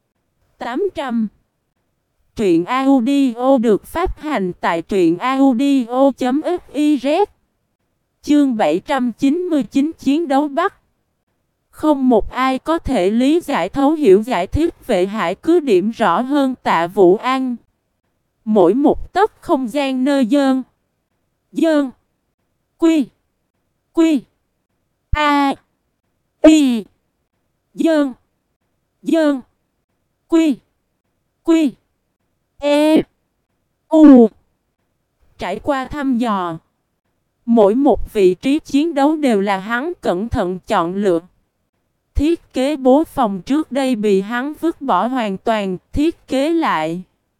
tám trăm. Truyện audio được phát hành tại truyện audio chấm fiz. Chương bảy trăm chín mươi chín Chiến đấu Bắc. Không một ai có thể lý giải thấu hiểu giải thích Vệ Hải cứ điểm rõ hơn Tạ Vũ An. Mỗi một tấc không gian nơi dơn, dơn, quy, quy, a, y, dơn, dơn, quy, quy, e, u. Trải qua thăm dò, mỗi một vị trí chiến đấu đều là hắn cẩn thận chọn lựa. Thiết kế bố phòng trước đây bị hắn vứt bỏ hoàn toàn, thiết kế lại.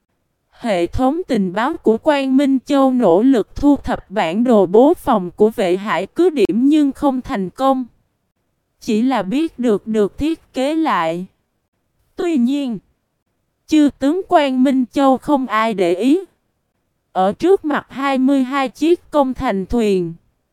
Hệ thống tình báo của Quang Minh Châu nỗ lực thu thập bản đồ bố phòng của Vệ Hải cứ điểm nhưng không thành công. Chỉ là biết được được thiết kế lại. Tuy nhiên, chư tướng Quang Minh Châu không ai để ý. Ở trước mặt hai mươi hai chiếc công thành thuyền,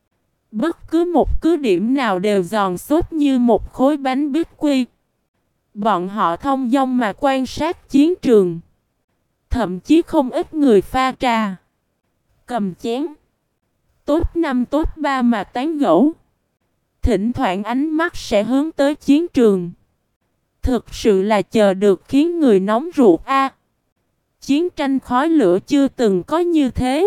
bất cứ một cứ điểm nào đều giòn xốp như một khối bánh bít quy. Bọn họ thông dong mà quan sát chiến trường. Thậm chí không ít người pha trà, cầm chén, tốt năm tốt ba mà tán gẫu. Thỉnh thoảng ánh mắt sẽ hướng tới chiến trường. Thực sự là chờ được khiến người nóng ruột a. Chiến tranh khói lửa chưa từng có như thế.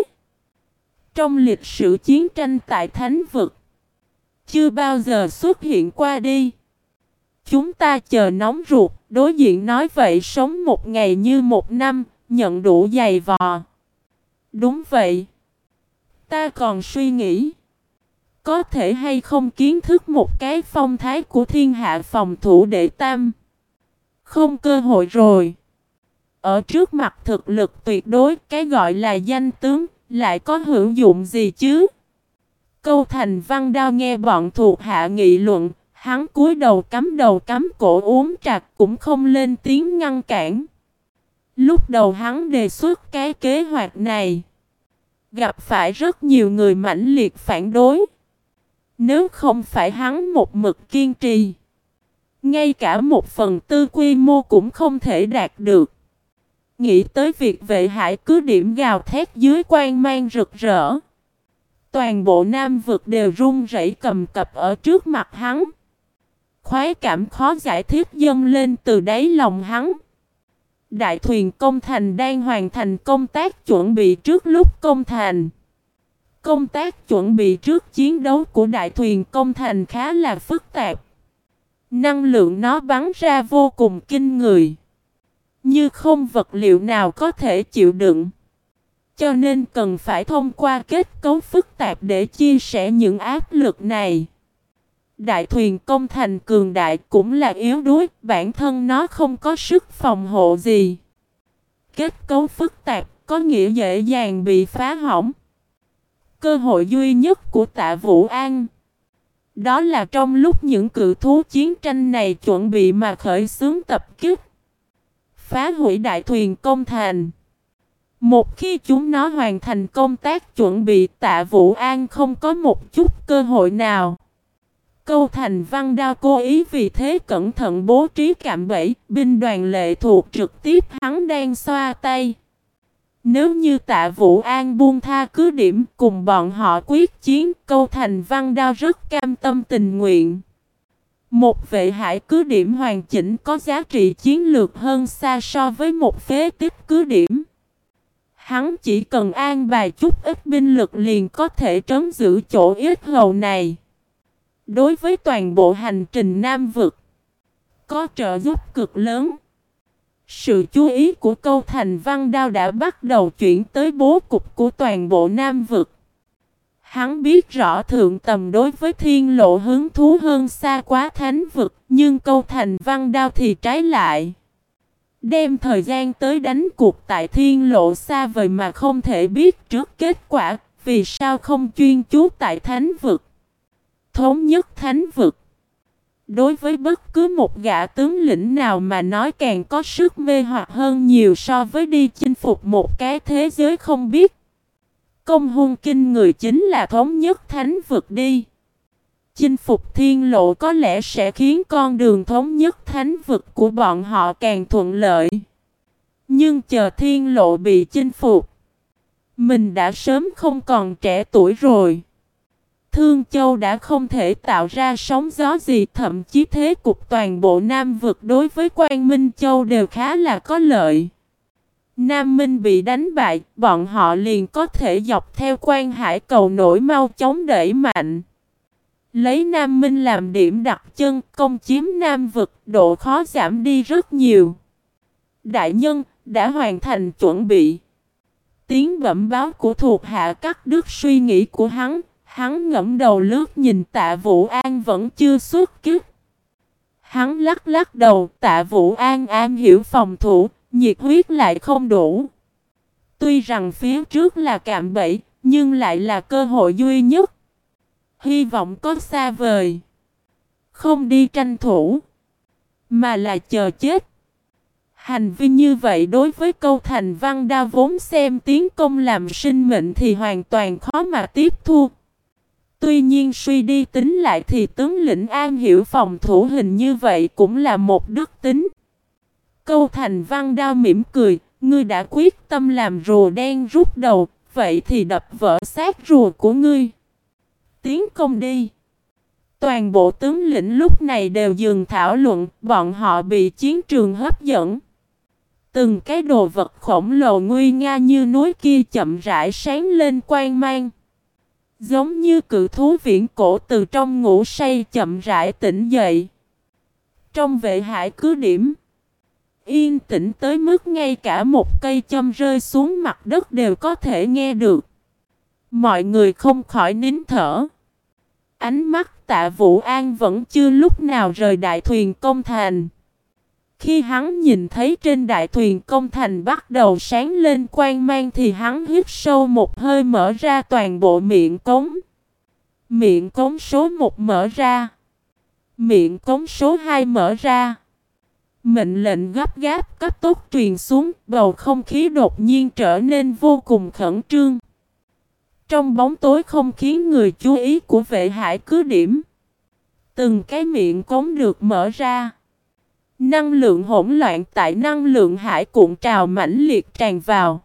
Trong lịch sử chiến tranh tại Thánh vực, chưa bao giờ xuất hiện qua đi. Chúng ta chờ nóng ruột, đối diện nói vậy sống một ngày như một năm, nhận đủ dày vò. Đúng vậy. Ta còn suy nghĩ, có thể hay không kiến thức một cái phong thái của thiên hạ phòng thủ đệ tam. Không cơ hội rồi. Ở trước mặt thực lực tuyệt đối, cái gọi là danh tướng, lại có hữu dụng gì chứ? Câu Thành Văn Đao nghe bọn thuộc hạ nghị luận, hắn cúi đầu cắm đầu cắm cổ uống trà cũng không lên tiếng ngăn cản. Lúc đầu hắn đề xuất cái kế hoạch này, gặp phải rất nhiều người mãnh liệt phản đối. Nếu không phải hắn một mực kiên trì, ngay cả một phần tư quy mô cũng không thể đạt được. Nghĩ tới việc vệ hải cứ điểm gào thét dưới quang mang rực rỡ, toàn bộ Nam vực đều run rẩy cầm cập ở trước mặt hắn. Khoái cảm khó giải thích dâng lên từ đáy lòng hắn. Đại thuyền công thành đang hoàn thành công tác chuẩn bị trước lúc công thành. Công tác chuẩn bị trước chiến đấu của đại thuyền công thành khá là phức tạp. Năng lượng nó bắn ra vô cùng kinh người, như không vật liệu nào có thể chịu đựng. Cho nên cần phải thông qua kết cấu phức tạp để chia sẻ những áp lực này. Đại thuyền công thành cường đại cũng là yếu đuối, bản thân nó không có sức phòng hộ gì. Kết cấu phức tạp có nghĩa dễ dàng bị phá hỏng. Cơ hội duy nhất của Tạ Vũ An, đó là trong lúc những cự thú chiến tranh này chuẩn bị mà khởi xướng tập kích, phá hủy đại thuyền công thành. Một khi chúng nó hoàn thành công tác chuẩn bị, Tạ Vũ An không có một chút cơ hội nào. Câu Thành Văn Đao cố ý vì thế cẩn thận bố trí cạm bẫy, binh đoàn lệ thuộc trực tiếp hắn đang xoa tay. Nếu như Tạ Vũ An buông tha cứ điểm cùng bọn họ quyết chiến, Câu Thành Văn Đao rất cam tâm tình nguyện. Một vệ hải cứ điểm hoàn chỉnh có giá trị chiến lược hơn xa so với một phế tích cứ điểm. Hắn chỉ cần an bài chút ít binh lực liền có thể trấn giữ chỗ ít hầu này. Đối với toàn bộ hành trình Nam vực, có trợ giúp cực lớn. Sự chú ý của Câu Thành Văn Đao đã bắt đầu chuyển tới bố cục của toàn bộ Nam vực. Hắn biết rõ thượng tầm đối với thiên lộ hứng thú hơn xa quá thánh vực, nhưng Câu Thành Văn Đao thì trái lại. Đem thời gian tới đánh cuộc tại thiên lộ xa vời mà không thể biết trước kết quả, vì sao không chuyên chú tại thánh vực. Thống nhất thánh vực, đối với bất cứ một gã tướng lĩnh nào mà nói càng có sức mê hoặc hơn nhiều so với đi chinh phục một cái thế giới không biết. Công hung kinh người chính là thống nhất thánh vực đi. Chinh phục thiên lộ có lẽ sẽ khiến con đường thống nhất thánh vực của bọn họ càng thuận lợi. Nhưng chờ thiên lộ bị chinh phục, mình đã sớm không còn trẻ tuổi rồi. Thương Châu đã không thể tạo ra sóng gió gì, thậm chí thế cục toàn bộ Nam vực đối với Quang Minh Châu đều khá là có lợi. Nam Minh bị đánh bại, bọn họ liền có thể dọc theo Quan Hải cầu nổi mau chóng đẩy mạnh. Lấy Nam Minh làm điểm đặt chân, công chiếm Nam vực, độ khó giảm đi rất nhiều. Đại nhân, đã hoàn thành chuẩn bị. Tiếng bẩm báo của thuộc hạ cắt đứt suy nghĩ của hắn. Hắn ngẫm đầu lướt nhìn Tạ Vũ An vẫn chưa xuất kích. Hắn lắc lắc đầu, Tạ Vũ An am hiểu phòng thủ, nhiệt huyết lại không đủ. Tuy rằng phía trước là cạm bẫy, nhưng lại là cơ hội duy nhất. Hy vọng có xa vời. Không đi tranh thủ, mà là chờ chết. Hành vi như vậy đối với Câu Thành Văn Đao vốn xem tiến công làm sinh mệnh thì hoàn toàn khó mà tiếp thu. Tuy nhiên suy đi tính lại thì tướng lĩnh an hiểu phòng thủ hình như vậy cũng là một đức tính. Câu Thành Văn Đao mỉm cười, ngươi đã quyết tâm làm rùa đen rút đầu, vậy thì đập vỡ xác rùa của ngươi. Tiến công đi. Toàn bộ tướng lĩnh lúc này đều dừng thảo luận, bọn họ bị chiến trường hấp dẫn. Từng cái đồ vật khổng lồ nguy nga như núi kia chậm rãi sáng lên quang mang. Giống như cự thú viễn cổ từ trong ngủ say chậm rãi tỉnh dậy. Trong vệ hải cứ điểm, yên tĩnh tới mức ngay cả một cây châm rơi xuống mặt đất đều có thể nghe được. Mọi người không khỏi nín thở. Ánh mắt Tạ Vũ An vẫn chưa lúc nào rời đại thuyền công thành. Khi hắn nhìn thấy trên đại thuyền công thành bắt đầu sáng lên quang mang thì hắn hít sâu một hơi, mở ra toàn bộ miệng cống. Miệng cống số một mở ra. Miệng cống số hai mở ra. Mệnh lệnh gấp gáp cấp tốc truyền xuống, bầu không khí đột nhiên trở nên vô cùng khẩn trương. Trong bóng tối không khiến người chú ý của vệ hải cứ điểm. Từng cái miệng cống được mở ra. Năng lượng hỗn loạn tại năng lượng hải cuộn trào mãnh liệt tràn vào.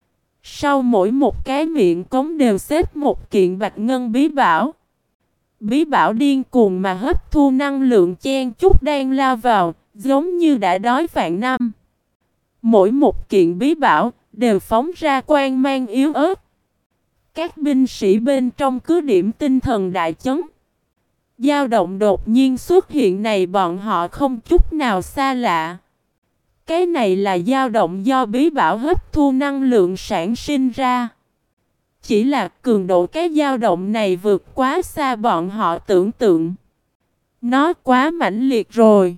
Sau mỗi một cái miệng cống đều xếp một kiện bạch ngân bí bảo. Bí bảo điên cuồng mà hấp thu năng lượng chen chúc đang lao vào, giống như đã đói vạn năm. Mỗi một kiện bí bảo đều phóng ra quang mang yếu ớt. Các binh sĩ bên trong cứ điểm tinh thần đại chấn. Dao động đột nhiên xuất hiện này bọn họ không chút nào xa lạ. Cái này là dao động do bí bảo hấp thu năng lượng sản sinh ra. Chỉ là cường độ cái dao động này vượt quá xa bọn họ tưởng tượng. Nó quá mãnh liệt rồi.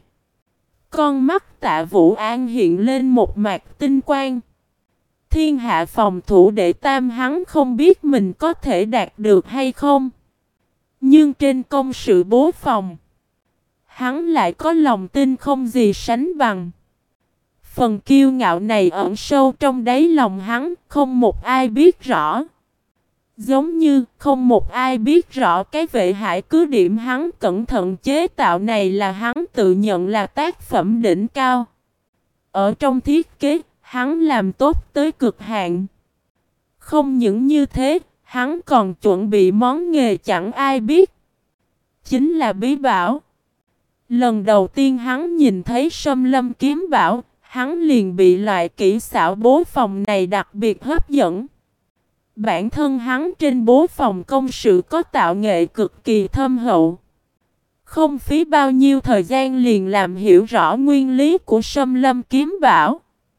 Con mắt Tạ Vũ An hiện lên một mạt tinh quang. Thiên hạ phòng thủ đệ tam hắn không biết mình có thể đạt được hay không. Nhưng trên công sự bố phòng, hắn lại có lòng tin không gì sánh bằng. Phần kiêu ngạo này ẩn sâu trong đáy lòng hắn, không một ai biết rõ. Giống như không một ai biết rõ cái vệ hải cứ điểm hắn cẩn thận chế tạo này là hắn tự nhận là tác phẩm đỉnh cao. Ở trong thiết kế, hắn làm tốt tới cực hạn. Không những như thế, hắn còn chuẩn bị món nghề chẳng ai biết. Chính là bí bảo. Lần đầu tiên hắn nhìn thấy Sâm Lâm kiếm bảo, hắn liền bị loại kỹ xảo bố phòng này đặc biệt hấp dẫn. Bản thân hắn trên bố phòng công sự có tạo nghệ cực kỳ thâm hậu. Không phí bao nhiêu thời gian liền làm hiểu rõ nguyên lý của Sâm Lâm kiếm bảo.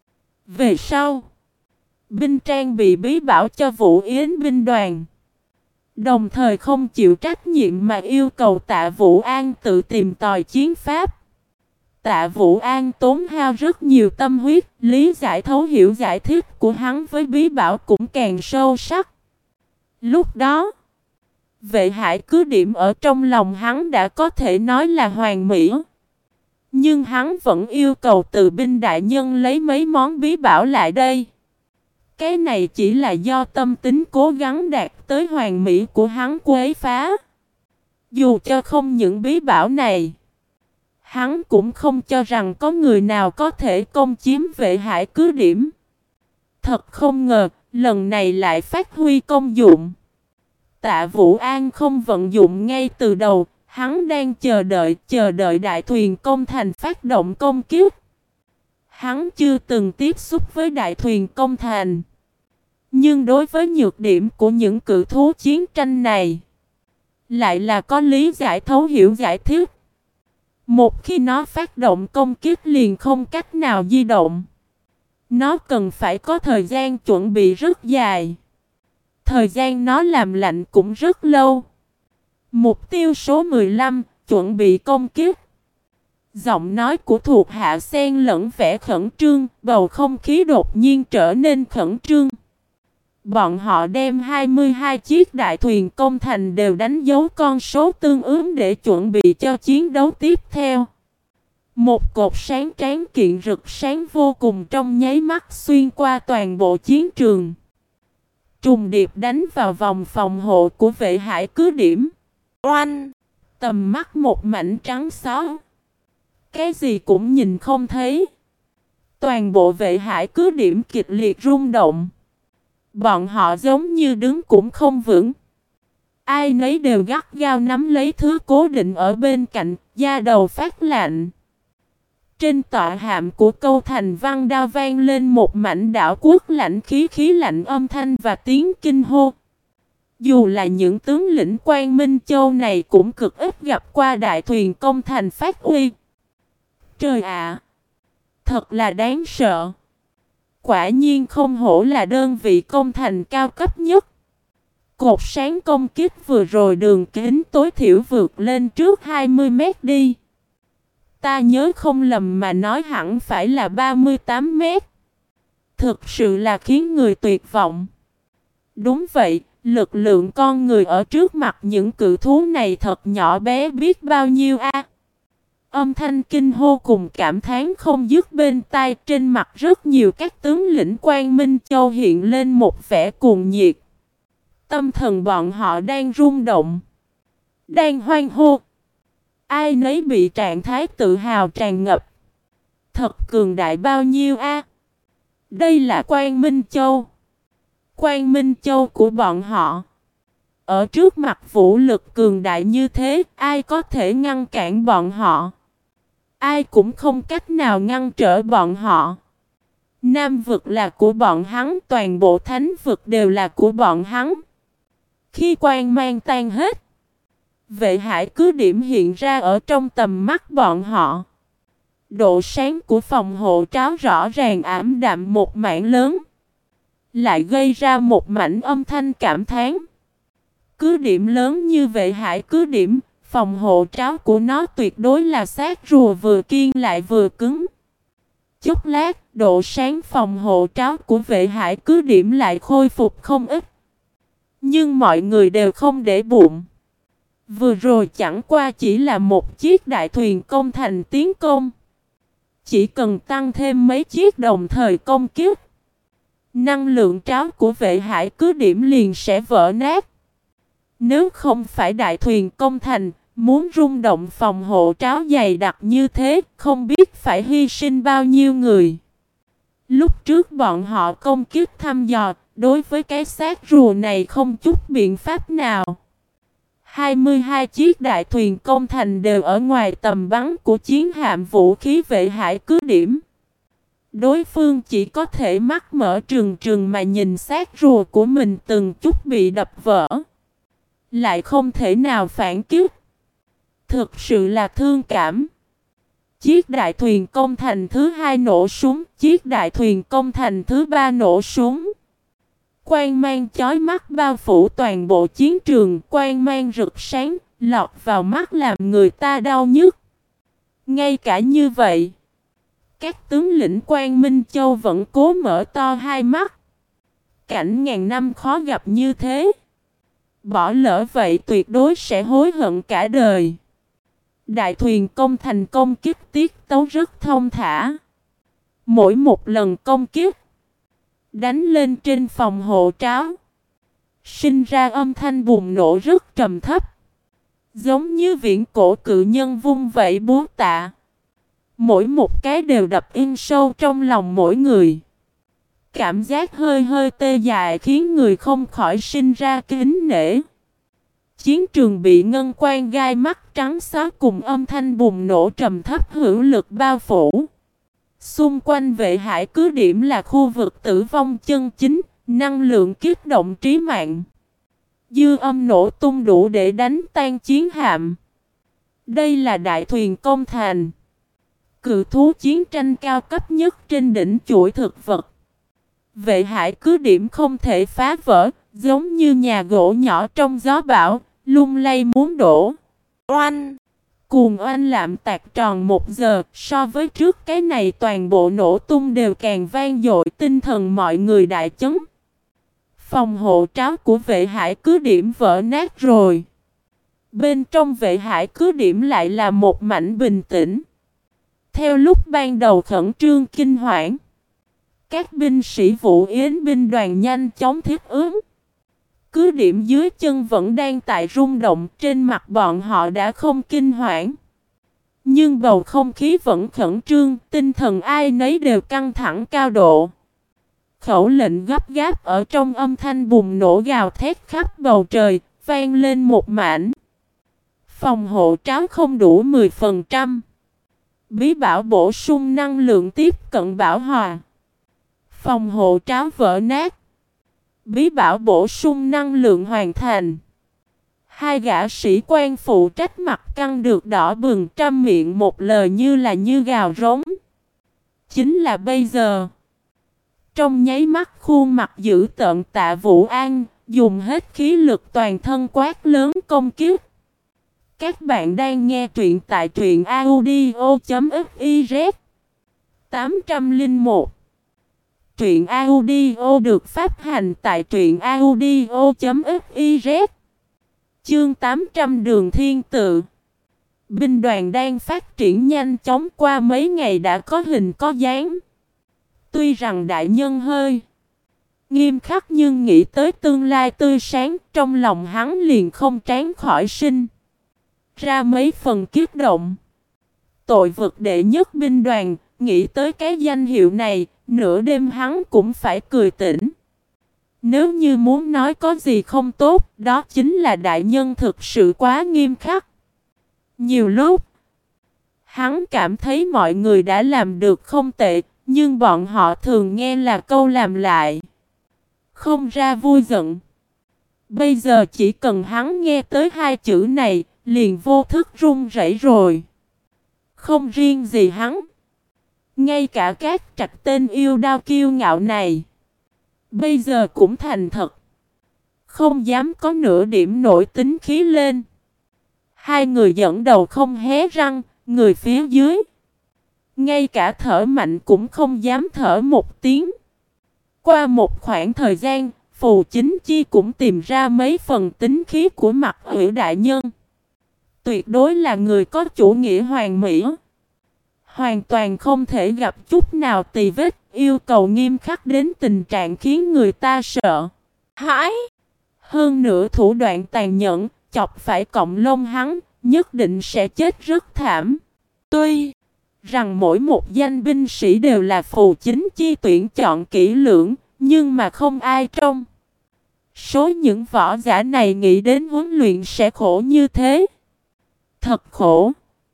Về sau, binh trang bị bí bảo cho Vũ Yến binh đoàn. Đồng thời không chịu trách nhiệm mà yêu cầu Tạ Vũ An tự tìm tòi chiến pháp. Tạ Vũ An tốn hao rất nhiều tâm huyết, lý giải thấu hiểu giải thích của hắn với bí bảo cũng càng sâu sắc. Lúc đó, vệ hải cứ điểm ở trong lòng hắn đã có thể nói là hoàn mỹ. Nhưng hắn vẫn yêu cầu từ binh đại nhân lấy mấy món bí bảo lại đây. Cái này chỉ là do tâm tính cố gắng đạt tới hoàn mỹ của hắn quấy phá. Dù cho không những bí bảo này, hắn cũng không cho rằng có người nào có thể công chiếm vệ hải cứ điểm. Thật không ngờ, lần này lại phát huy công dụng. Tạ Vũ An không vận dụng ngay từ đầu, hắn đang chờ đợi, chờ đợi đại thuyền công thành phát động công kiếp. Hắn chưa từng tiếp xúc với đại thuyền công thành. Nhưng đối với nhược điểm của những cự thú chiến tranh này, lại là có lý giải thấu hiểu giải thích. Một khi nó phát động công kích liền không cách nào di động. Nó cần phải có thời gian chuẩn bị rất dài. Thời gian nó làm lạnh cũng rất lâu. Mục tiêu số mười lăm, chuẩn bị công kích. Giọng nói của thuộc hạ xen lẫn vẻ khẩn trương, bầu không khí đột nhiên trở nên khẩn trương. Bọn họ đem hai mươi hai chiếc đại thuyền công thành đều đánh dấu con số tương ứng để chuẩn bị cho chiến đấu tiếp theo. Một cột sáng tráng kiện rực sáng vô cùng trong nháy mắt xuyên qua toàn bộ chiến trường. Trùng điệp đánh vào vòng phòng hộ của vệ hải cứ điểm. Oanh! Tầm mắt một mảnh trắng xóa. Cái gì cũng nhìn không thấy. Toàn bộ vệ hải cứ điểm kịch liệt rung động. Bọn họ giống như đứng cũng không vững. Ai nấy đều gắt gao nắm lấy thứ cố định ở bên cạnh, da đầu phát lạnh. Trên tọa hạm của câu thành văn đao vang lên một mảnh đảo quốc lạnh khí khí lạnh âm thanh và tiếng kinh hô. Dù là những tướng lĩnh Quang Minh Châu này cũng cực ít gặp qua đại thuyền công thành phát uy. Trời ạ! Thật là đáng sợ! Quả nhiên không hổ là đơn vị công thành cao cấp nhất. Cột sáng công kích vừa rồi đường kính tối thiểu vượt lên trước hai mươi mét đi. Ta nhớ không lầm mà nói hẳn phải là ba mươi tám mét. Thực sự là khiến người tuyệt vọng. Đúng vậy, lực lượng con người ở trước mặt những cự thú này thật nhỏ bé biết bao nhiêu a. Âm thanh kinh hô cùng cảm thán không dứt bên tai, trên mặt rất nhiều các tướng lĩnh Quang Minh Châu hiện lên một vẻ cuồng nhiệt. Tâm thần bọn họ đang rung động, đang hoan hô. Ai nấy bị trạng thái tự hào tràn ngập. Thật cường đại bao nhiêu a? Đây là Quang Minh Châu. Quang Minh Châu của bọn họ. Ở trước mặt vũ lực cường đại như thế, ai có thể ngăn cản bọn họ? Ai cũng không cách nào ngăn trở bọn họ. Nam vực là của bọn hắn, toàn bộ thánh vực đều là của bọn hắn. Khi quang mang tan hết, Vệ Hải cứ điểm hiện ra ở trong tầm mắt bọn họ. Độ sáng của phòng hộ tráo rõ ràng ảm đạm một mảng lớn, lại gây ra một mảnh âm thanh cảm thán. Cứ điểm lớn như Vệ Hải cứ điểm, phòng hộ tráo của nó tuyệt đối là xác rùa vừa kiên lại vừa cứng. Chốc lát, độ sáng phòng hộ tráo của Vệ Hải cứ điểm lại khôi phục không ít. Nhưng mọi người đều không để bụng. Vừa rồi chẳng qua chỉ là một chiếc đại thuyền công thành tiến công. Chỉ cần tăng thêm mấy chiếc đồng thời công kích, năng lượng tráo của Vệ Hải cứ điểm liền sẽ vỡ nát. Nếu không phải đại thuyền công thành, muốn rung động phòng hộ tráo dày đặc như thế, không biết phải hy sinh bao nhiêu người. Lúc trước bọn họ công kích thăm dò, đối với cái xác rùa này không chút biện pháp nào. hai mươi hai chiếc đại thuyền công thành đều ở ngoài tầm bắn của chiến hạm vũ khí Vệ Hải cứ điểm. Đối phương chỉ có thể mắt mở trừng trừng mà nhìn xác rùa của mình từng chút bị đập vỡ, lại không thể nào phản kích. Thực sự là thương cảm. Chiếc đại thuyền công thành thứ hai nổ súng, chiếc đại thuyền công thành thứ ba nổ súng. Quang mang chói mắt bao phủ toàn bộ chiến trường, quang mang rực sáng, lọt vào mắt làm người ta đau nhức. Ngay cả như vậy, các tướng lĩnh Quang Minh Châu vẫn cố mở to hai mắt. Cảnh ngàn năm khó gặp như thế, bỏ lỡ vậy tuyệt đối sẽ hối hận cả đời. Đại thuyền công thành công kích tiết tấu rất thông thả. Mỗi một lần công kích, đánh lên trên phòng hộ tráo, sinh ra âm thanh bùng nổ rất trầm thấp, giống như viễn cổ cự nhân vung vẩy búa tạ. Mỗi một cái đều đập in sâu trong lòng mỗi người. Cảm giác hơi hơi tê dại khiến người không khỏi sinh ra kính nể. Chiến trường bị ngân quang gai mắt trắng xóa cùng âm thanh bùng nổ trầm thấp hữu lực bao phủ. Xung quanh Vệ Hải cứ điểm là khu vực tử vong chân chính, năng lượng kích động trí mạng. Dư âm nổ tung đủ để đánh tan chiến hạm. Đây là đại thuyền công thành, cự thú chiến tranh cao cấp nhất trên đỉnh chuỗi thực vật. Vệ Hải cứ điểm không thể phá vỡ, giống như nhà gỗ nhỏ trong gió bão, lung lay muốn đổ. Oanh! Cuồng oanh lạm tạc tròn một giờ, so với trước cái này toàn bộ nổ tung đều càng vang dội, tinh thần mọi người đại chấn. Phòng hộ tráo của Vệ Hải cứ điểm vỡ nát rồi. Bên trong Vệ Hải cứ điểm lại là một mảnh bình tĩnh. Theo lúc ban đầu khẩn trương kinh hoảng, các binh sĩ Vũ Yến binh đoàn nhanh chóng thiết ứng. Cứ điểm dưới chân vẫn đang tại rung động, trên mặt bọn họ đã không kinh hoảng. Nhưng bầu không khí vẫn khẩn trương, tinh thần ai nấy đều căng thẳng cao độ. Khẩu lệnh gấp gáp ở trong âm thanh bùng nổ gào thét khắp bầu trời, vang lên một mảnh. Phòng hộ tráo không đủ mười phần trăm. Bí bảo bổ sung năng lượng tiếp cận bảo hòa. Phòng hộ tráo vỡ nát. Bí bảo bổ sung năng lượng hoàn thành. Hai gã sĩ quan phụ trách mặt căng được đỏ bừng trăm miệng một lời như là như gào rống. Chính là bây giờ. Trong nháy mắt khuôn mặt dữ tợn Tạ Vũ An, dùng hết khí lực toàn thân quát lớn công kiếp. Các bạn đang nghe truyện tại truyện audio chấm fiz. tám trăm lẻ một. Truyện audio được phát hành tại truyện audio chấm fiz. Chương tám trăm Đường Thiên Tự. Binh đoàn đang phát triển nhanh chóng, qua mấy ngày đã có hình có dáng. Tuy rằng đại nhân hơi nghiêm khắc nhưng nghĩ tới tương lai tươi sáng, trong lòng hắn liền không tránh khỏi sinh ra mấy phần kiếp động. Tội vực đệ nhất binh đoàn, nghĩ tới cái danh hiệu này, nửa đêm hắn cũng phải cười tỉnh. Nếu như muốn nói có gì không tốt, đó chính là đại nhân thực sự quá nghiêm khắc. Nhiều lúc, hắn cảm thấy mọi người đã làm được không tệ, nhưng bọn họ thường nghe là câu làm lại, không ra vui giận. Bây giờ chỉ cần hắn nghe tới hai chữ này, liền vô thức run rẩy rồi. Không riêng gì hắn, ngay cả các trạch tên yêu đao kiêu ngạo này, bây giờ cũng thành thật, không dám có nửa điểm nổi tính khí lên. Hai người dẫn đầu không hé răng, người phía dưới ngay cả thở mạnh cũng không dám thở một tiếng. Qua một khoảng thời gian, Phù Chính Chi cũng tìm ra mấy phần tính khí của Mặc Ủy đại nhân. Tuyệt đối là người có chủ nghĩa hoàn mỹ, hoàn toàn không thể gặp chút nào tì vết, yêu cầu nghiêm khắc đến tình trạng khiến người ta sợ hãi. Hơn nữa thủ đoạn tàn nhẫn, chọc phải cọng lông hắn, nhất định sẽ chết rất thảm. Tuy rằng mỗi một danh binh sĩ đều là Phù Chính Chi tuyển chọn kỹ lưỡng, nhưng mà không ai trong số những võ giả này nghĩ đến huấn luyện sẽ khổ như thế. Thật khổ.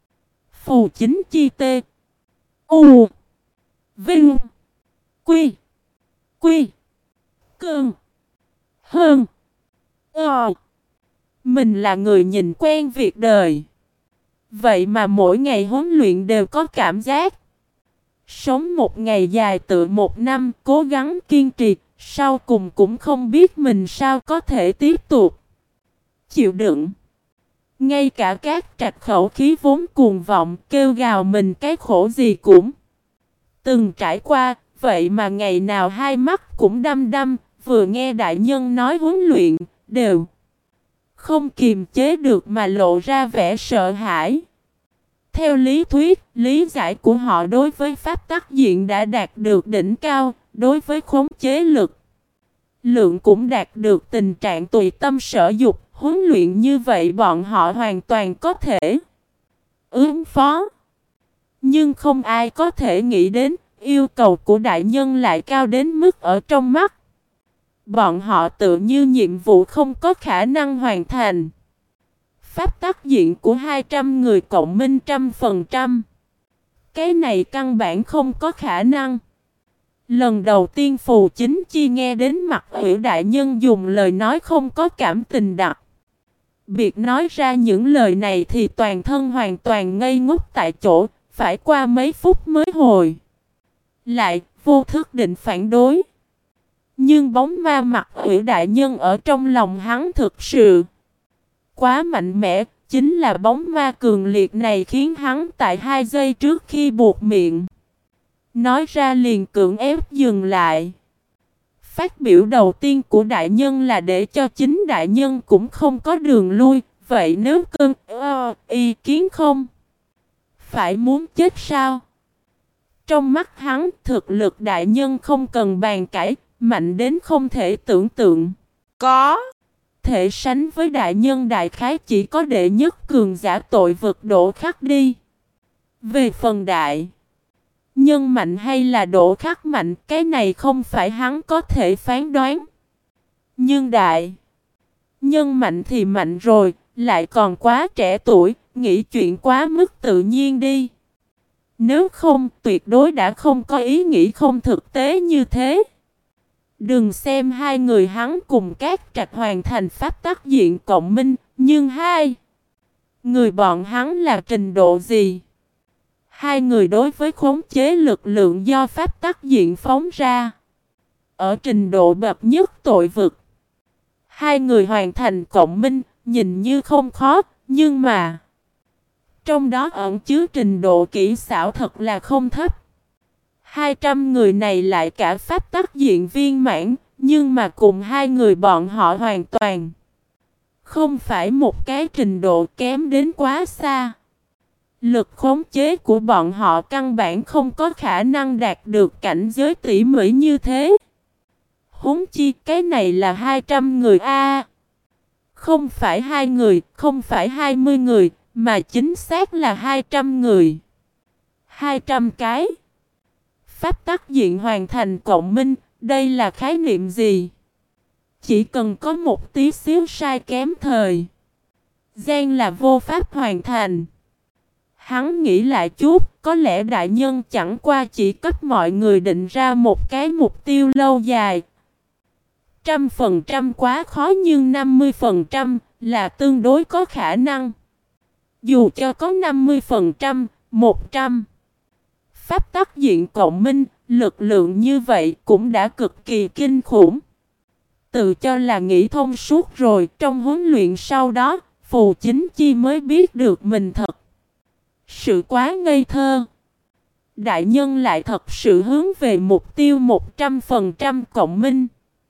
Phù Chính Chi tê U Vinh Quy Quy Cơn Hơn Ờ Mình là người nhìn quen việc đời, vậy mà mỗi ngày huấn luyện đều có cảm giác sống một ngày dài tựa một năm, cố gắng kiên trì, sau cùng cũng không biết mình sao có thể tiếp tục chịu đựng. Ngay cả các trạch khẩu khí vốn cuồng vọng, kêu gào mình cái khổ gì cũng từng trải qua, vậy mà ngày nào hai mắt cũng đăm đăm, vừa nghe đại nhân nói huấn luyện, đều không kiềm chế được mà lộ ra vẻ sợ hãi. Theo lý thuyết, lý giải của họ đối với pháp tắc diện đã đạt được đỉnh cao, đối với khống chế lực lượng cũng đạt được tình trạng tùy tâm sở dục, huấn luyện như vậy bọn họ hoàn toàn có thể ứng phó. Nhưng không ai có thể nghĩ đến, yêu cầu của đại nhân lại cao đến mức ở trong mắt bọn họ tự như nhiệm vụ không có khả năng hoàn thành. Pháp tắc diện của hai trăm người cộng minh trăm phần trăm. Cái này căn bản không có khả năng. Lần đầu tiên Phù Chính Chi nghe đến Mặc Ủy đại nhân dùng lời nói không có cảm tình đặc biệt nói ra những lời này thì toàn thân hoàn toàn ngây ngốc tại chỗ, phải qua mấy phút mới hồi lại, vô thức định phản đối. Nhưng bóng ma Mặc Ủy đại nhân ở trong lòng hắn thực sự quá mạnh mẽ, chính là bóng ma cường liệt này khiến hắn tại hai giây trước khi buộc miệng nói ra liền cưỡng ép dừng lại. Phát biểu đầu tiên của đại nhân là để cho chính đại nhân cũng không có đường lui, vậy nếu cơn uh, ý kiến không phải muốn chết sao? Trong mắt hắn, thực lực đại nhân không cần bàn cãi, mạnh đến không thể tưởng tượng. Có thể sánh với đại nhân đại khái chỉ có đệ nhất cường giả tội vực Đỗ Khắc đi. Về phần đại nhân mạnh hay là Đỗ Khắc mạnh, cái này không phải hắn có thể phán đoán. Nhưng đại Nhân mạnh thì mạnh rồi, lại còn quá trẻ tuổi, nghĩ chuyện quá mức tự nhiên đi. Nếu không, tuyệt đối đã không có ý nghĩ không thực tế như thế. Đừng xem hai người hắn cùng Cát Trạch hoàn thành pháp tắc diện cộng minh, nhưng hai người bọn hắn là trình độ gì? Hai người đối với khống chế lực lượng do pháp tắc diện phóng ra, ở trình độ bậc nhất tội vực. Hai người hoàn thành cộng minh, nhìn như không khó, nhưng mà trong đó ẩn chứa trình độ kỹ xảo thật là không thấp. Hai trăm người này lại cả pháp tắc diện viên mãn, nhưng mà cùng hai người bọn họ hoàn toàn không phải một cái trình độ kém đến quá xa. Lực khống chế của bọn họ căn bản không có khả năng đạt được cảnh giới tỉ mỉ như thế. Huống chi cái này là hai trăm người a, không phải hai người, không phải hai mươi người, mà chính xác là hai trăm người. hai trăm cái. Pháp tắc diện hoàn thành cộng minh, đây là khái niệm gì? Chỉ cần có một tí xíu sai kém thời gian là vô pháp hoàn thành. Hắn nghĩ lại chút, có lẽ đại nhân chẳng qua chỉ cấp mọi người định ra một cái mục tiêu lâu dài. Trăm phần trăm quá khó nhưng năm mươi phần trăm là tương đối có khả năng. Dù cho có năm mươi phần trăm, một trăm pháp tắc diện cộng minh, lực lượng như vậy cũng đã cực kỳ kinh khủng. Tự cho là nghĩ thông suốt rồi, trong huấn luyện sau đó, Phù Chính Chi mới biết được mình thật sự quá ngây thơ. Đại nhân lại thật sự hướng về mục tiêu một trăm phần trăm cộng minh.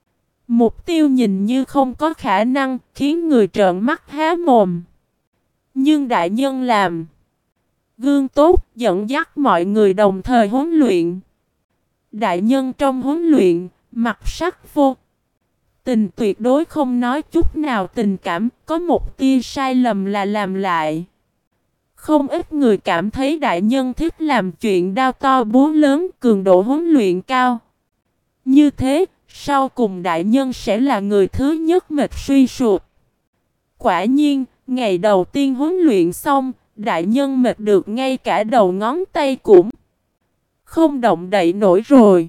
Mục tiêu nhìn như không có khả năng, khiến người trợn mắt há mồm. Nhưng đại nhân làm gương tốt, dẫn dắt mọi người đồng thời huấn luyện. Đại nhân trong huấn luyện, mặt sắc vô tình, tuyệt đối không nói chút nào tình cảm, có một tia sai lầm là làm lại. Không ít người cảm thấy đại nhân thích làm chuyện đao to búa lớn, cường độ huấn luyện cao. Như thế, sau cùng đại nhân sẽ là người thứ nhất mệt suy sụp. Quả nhiên, ngày đầu tiên huấn luyện xong, đại nhân mệt được ngay cả đầu ngón tay cũng không động đậy nổi rồi.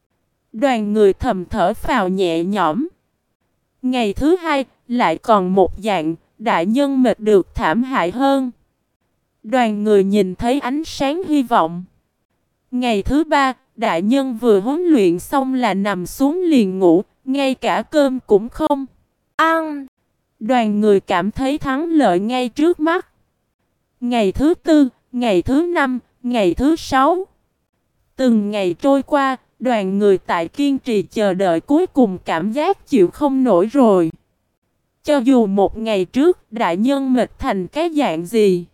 Đoàn người thầm thở phào nhẹ nhõm. Ngày thứ hai, lại còn một dạng, đại nhân mệt được thảm hại hơn. Đoàn người nhìn thấy ánh sáng hy vọng. Ngày thứ ba, đại nhân vừa huấn luyện xong là nằm xuống liền ngủ, ngay cả cơm cũng không ăn. Đoàn người cảm thấy thắng lợi ngay trước mắt. Ngày thứ tư, ngày thứ năm, ngày thứ sáu. Từng ngày trôi qua, đoàn người tại kiên trì chờ đợi, cuối cùng cảm giác chịu không nổi rồi. Cho dù một ngày trước đại nhân mệt thành cái dạng gì,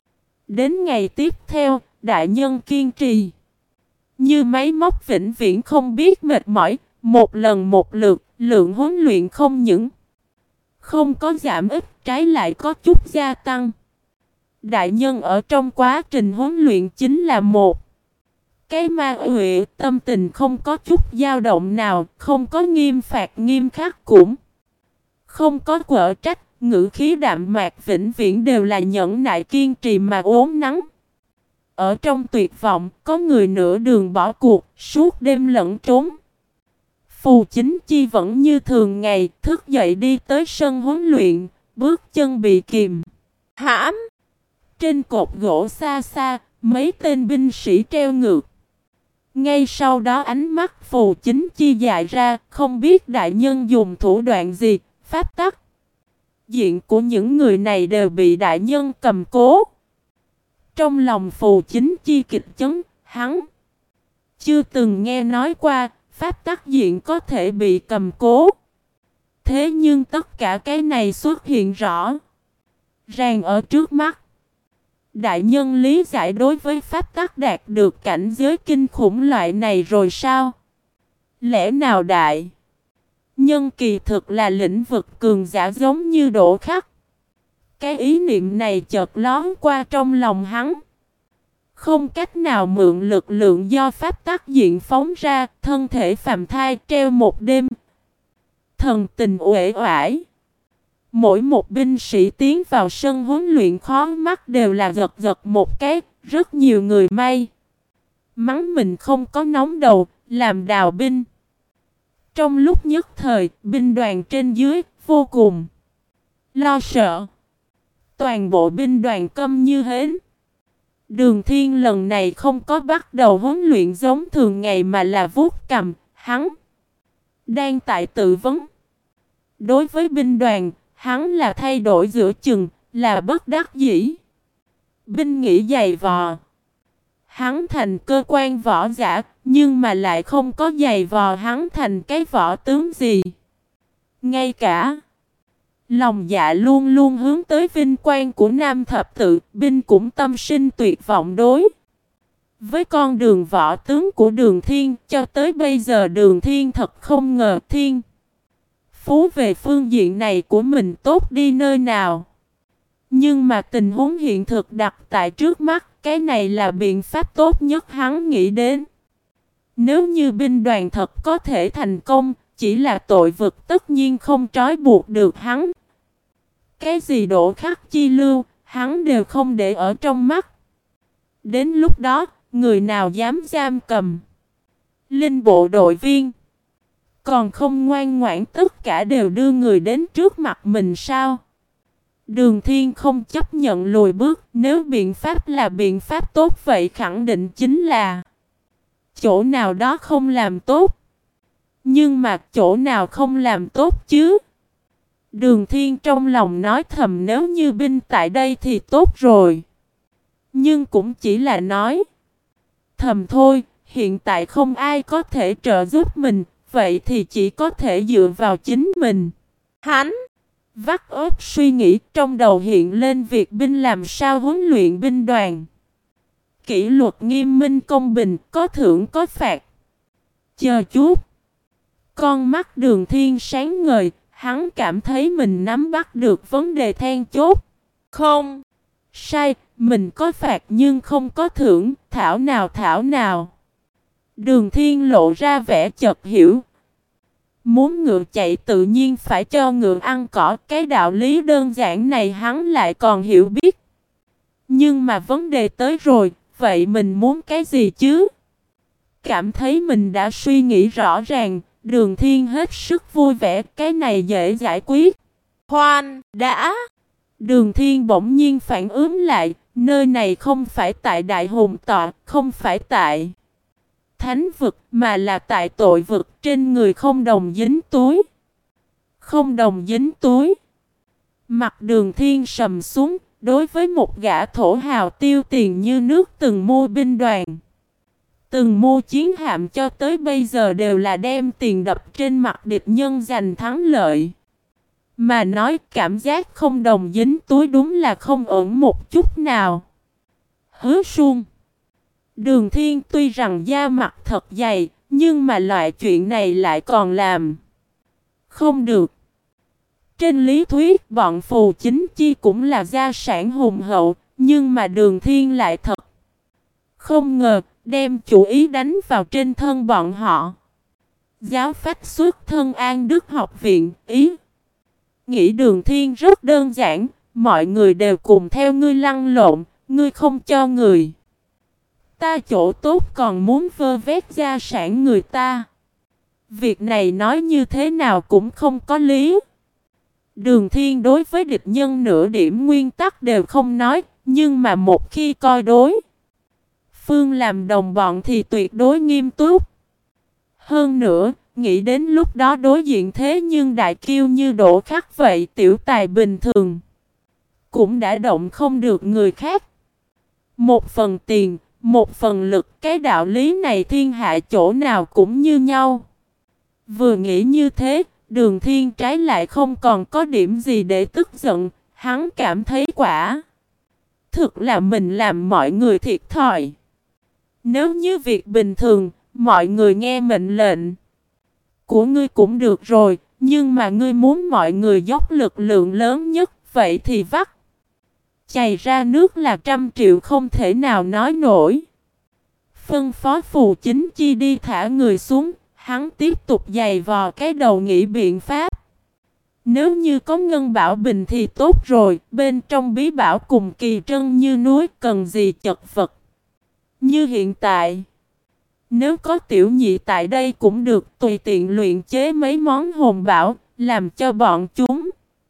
đến ngày tiếp theo, đại nhân kiên trì như máy móc vĩnh viễn không biết mệt mỏi, một lần một lượt, lượng huấn luyện không những không có giảm ít, trái lại có chút gia tăng. Đại nhân ở trong quá trình huấn luyện chính là một cái ma huệ, tâm tình không có chút dao động nào, không có nghiêm phạt nghiêm khắc cũng không có quở trách, ngữ khí đạm mạc vĩnh viễn đều là nhẫn nại kiên trì mà uốn nắn. Ở trong tuyệt vọng, có người nửa đường bỏ cuộc, suốt đêm lẫn trốn. Phù Chính Chi vẫn như thường ngày, thức dậy đi tới sân huấn luyện, bước chân bị kìm hãm. Trên cột gỗ xa xa, mấy tên binh sĩ treo ngược. Ngay sau đó ánh mắt Phù Chính Chi dại ra, không biết đại nhân dùng thủ đoạn gì, pháp tắc diện của những người này đều bị đại nhân cầm cố. Trong lòng Phù Chính Chi kịch chấn, hắn chưa từng nghe nói qua pháp tắc diện có thể bị cầm cố. Thế nhưng tất cả cái này xuất hiện rõ ràng ở trước mắt. Đại nhân lý giải đối với pháp tắc đạt được cảnh giới kinh khủng loại này rồi sao? Lẽ nào đại nhân kỳ thực là lĩnh vực cường giả giống như Đỗ Khắc? Cái ý niệm này chợt lóe qua trong lòng hắn. Không cách nào mượn lực lượng do pháp tắc diện phóng ra, thân thể phàm thai treo một đêm. Thần tình uể oải. Mỗi một binh sĩ tiến vào sân huấn luyện khó mắt đều là gật gật một cái, rất nhiều người may mắn mình không có nóng đầu, làm đào binh. Trong lúc nhất thời, binh đoàn trên dưới, vô cùng lo sợ. Toàn bộ binh đoàn câm như hến. Đường Thiên lần này không có bắt đầu huấn luyện giống thường ngày mà là vuốt cằm, hắn đang tại tự vấn. Đối với binh đoàn, hắn là thay đổi giữa chừng, là bất đắc dĩ. Binh nghĩ dày vò. Hắn thành cơ quan võ giả, nhưng mà lại không có dày vò hắn thành cái võ tướng gì. Ngay cả lòng dạ luôn luôn hướng tới vinh quang của Nam Thập Tự, binh cũng tâm sinh tuyệt vọng đối với con đường võ tướng của Đường Thiên. Cho tới bây giờ Đường Thiên thật không ngờ Thiên phú về phương diện này của mình tốt đi nơi nào. Nhưng mà tình huống hiện thực đặt tại trước mắt, cái này là biện pháp tốt nhất hắn nghĩ đến. Nếu như binh đoàn thật có thể thành công, chỉ là tội vực tất nhiên không trói buộc được hắn. Cái gì đổ khắc chi lưu, hắn đều không để ở trong mắt. Đến lúc đó, người nào dám giam cầm linh bộ đội viên, còn không ngoan ngoãn tất cả đều đưa người đến trước mặt mình sao? Đường Thiên không chấp nhận lùi bước, nếu biện pháp là biện pháp tốt vậy khẳng định chính là chỗ nào đó không làm tốt. Nhưng mà chỗ nào không làm tốt chứ? Đường Thiên trong lòng nói thầm, nếu như binh tại đây thì tốt rồi. Nhưng cũng chỉ là nói thầm thôi, hiện tại không ai có thể trợ giúp mình, vậy thì chỉ có thể dựa vào chính mình. Hắn vắt óc suy nghĩ, trong đầu hiện lên việc binh làm sao huấn luyện binh đoàn. Kỷ luật nghiêm minh công bình, có thưởng có phạt. Chờ chút. Con mắt Đường Thiên sáng ngời, hắn cảm thấy mình nắm bắt được vấn đề then chốt. Không sai, mình có phạt nhưng không có thưởng, thảo nào thảo nào. Đường Thiên lộ ra vẻ chợt hiểu. Muốn ngựa chạy tự nhiên phải cho ngựa ăn cỏ, cái đạo lý đơn giản này hắn lại còn hiểu biết. Nhưng mà vấn đề tới rồi, vậy mình muốn cái gì chứ? Cảm thấy mình đã suy nghĩ rõ ràng, Đường Thiên hết sức vui vẻ, cái này dễ giải quyết. Khoan, đã! Đường Thiên bỗng nhiên phản ứng lại, nơi này không phải tại Đại Hùng Tọa, không phải tại Thánh vực, mà là tại tội vực, trên người không đồng dính túi. Không đồng dính túi. Mặt Đường Thiên sầm xuống, đối với một gã thổ hào tiêu tiền như nước từng mua binh đoàn, từng mua chiến hạm cho tới bây giờ đều là đem tiền đập trên mặt địch nhân giành thắng lợi. Mà nói cảm giác không đồng dính túi đúng là không ổn một chút nào. Hứa Suông. Đường Thiên tuy rằng da mặt thật dày, nhưng mà loại chuyện này lại còn làm không được. Trên lý thuyết bọn phù chính chi cũng là gia sản hùng hậu, nhưng mà Đường Thiên lại thật không ngờ đem chủ ý đánh vào trên thân bọn họ. Giáo phách xuất thân An Đức học viện, ý nghĩ Đường Thiên rất đơn giản, mọi người đều cùng theo ngươi lăn lộn, ngươi không cho người ta chỗ tốt còn muốn vơ vét gia sản người ta. Việc này nói như thế nào cũng không có lý. Đường Thiên đối với địch nhân nửa điểm nguyên tắc đều không nói, nhưng mà một khi coi đối phương làm đồng bọn thì tuyệt đối nghiêm túc. Hơn nữa, nghĩ đến lúc đó đối diện thế nhưng đại kiêu như Đỗ Khắc vậy, tiểu tài bình thường cũng đã động không được người khác. Một phần tiền, một phần lực, cái đạo lý này thiên hạ chỗ nào cũng như nhau. Vừa nghĩ như thế, Đường Thiên trái lại không còn có điểm gì để tức giận, hắn cảm thấy quả thực là mình làm mọi người thiệt thòi. Nếu như việc bình thường, mọi người nghe mệnh lệnh của ngươi cũng được rồi, nhưng mà ngươi muốn mọi người dốc lực lượng lớn nhất, vậy thì vắt chày ra nước là trăm triệu không thể nào nói nổi. Phân phó phù chính chi đi thả người xuống, hắn tiếp tục giày vò cái đầu nghĩ biện pháp. Nếu như có ngân bảo bình thì tốt rồi, bên trong bí bảo cùng kỳ trân như núi, cần gì chật vật. Như hiện tại, nếu có tiểu nhị tại đây cũng được, tùy tiện luyện chế mấy món hồn bảo, làm cho bọn chúng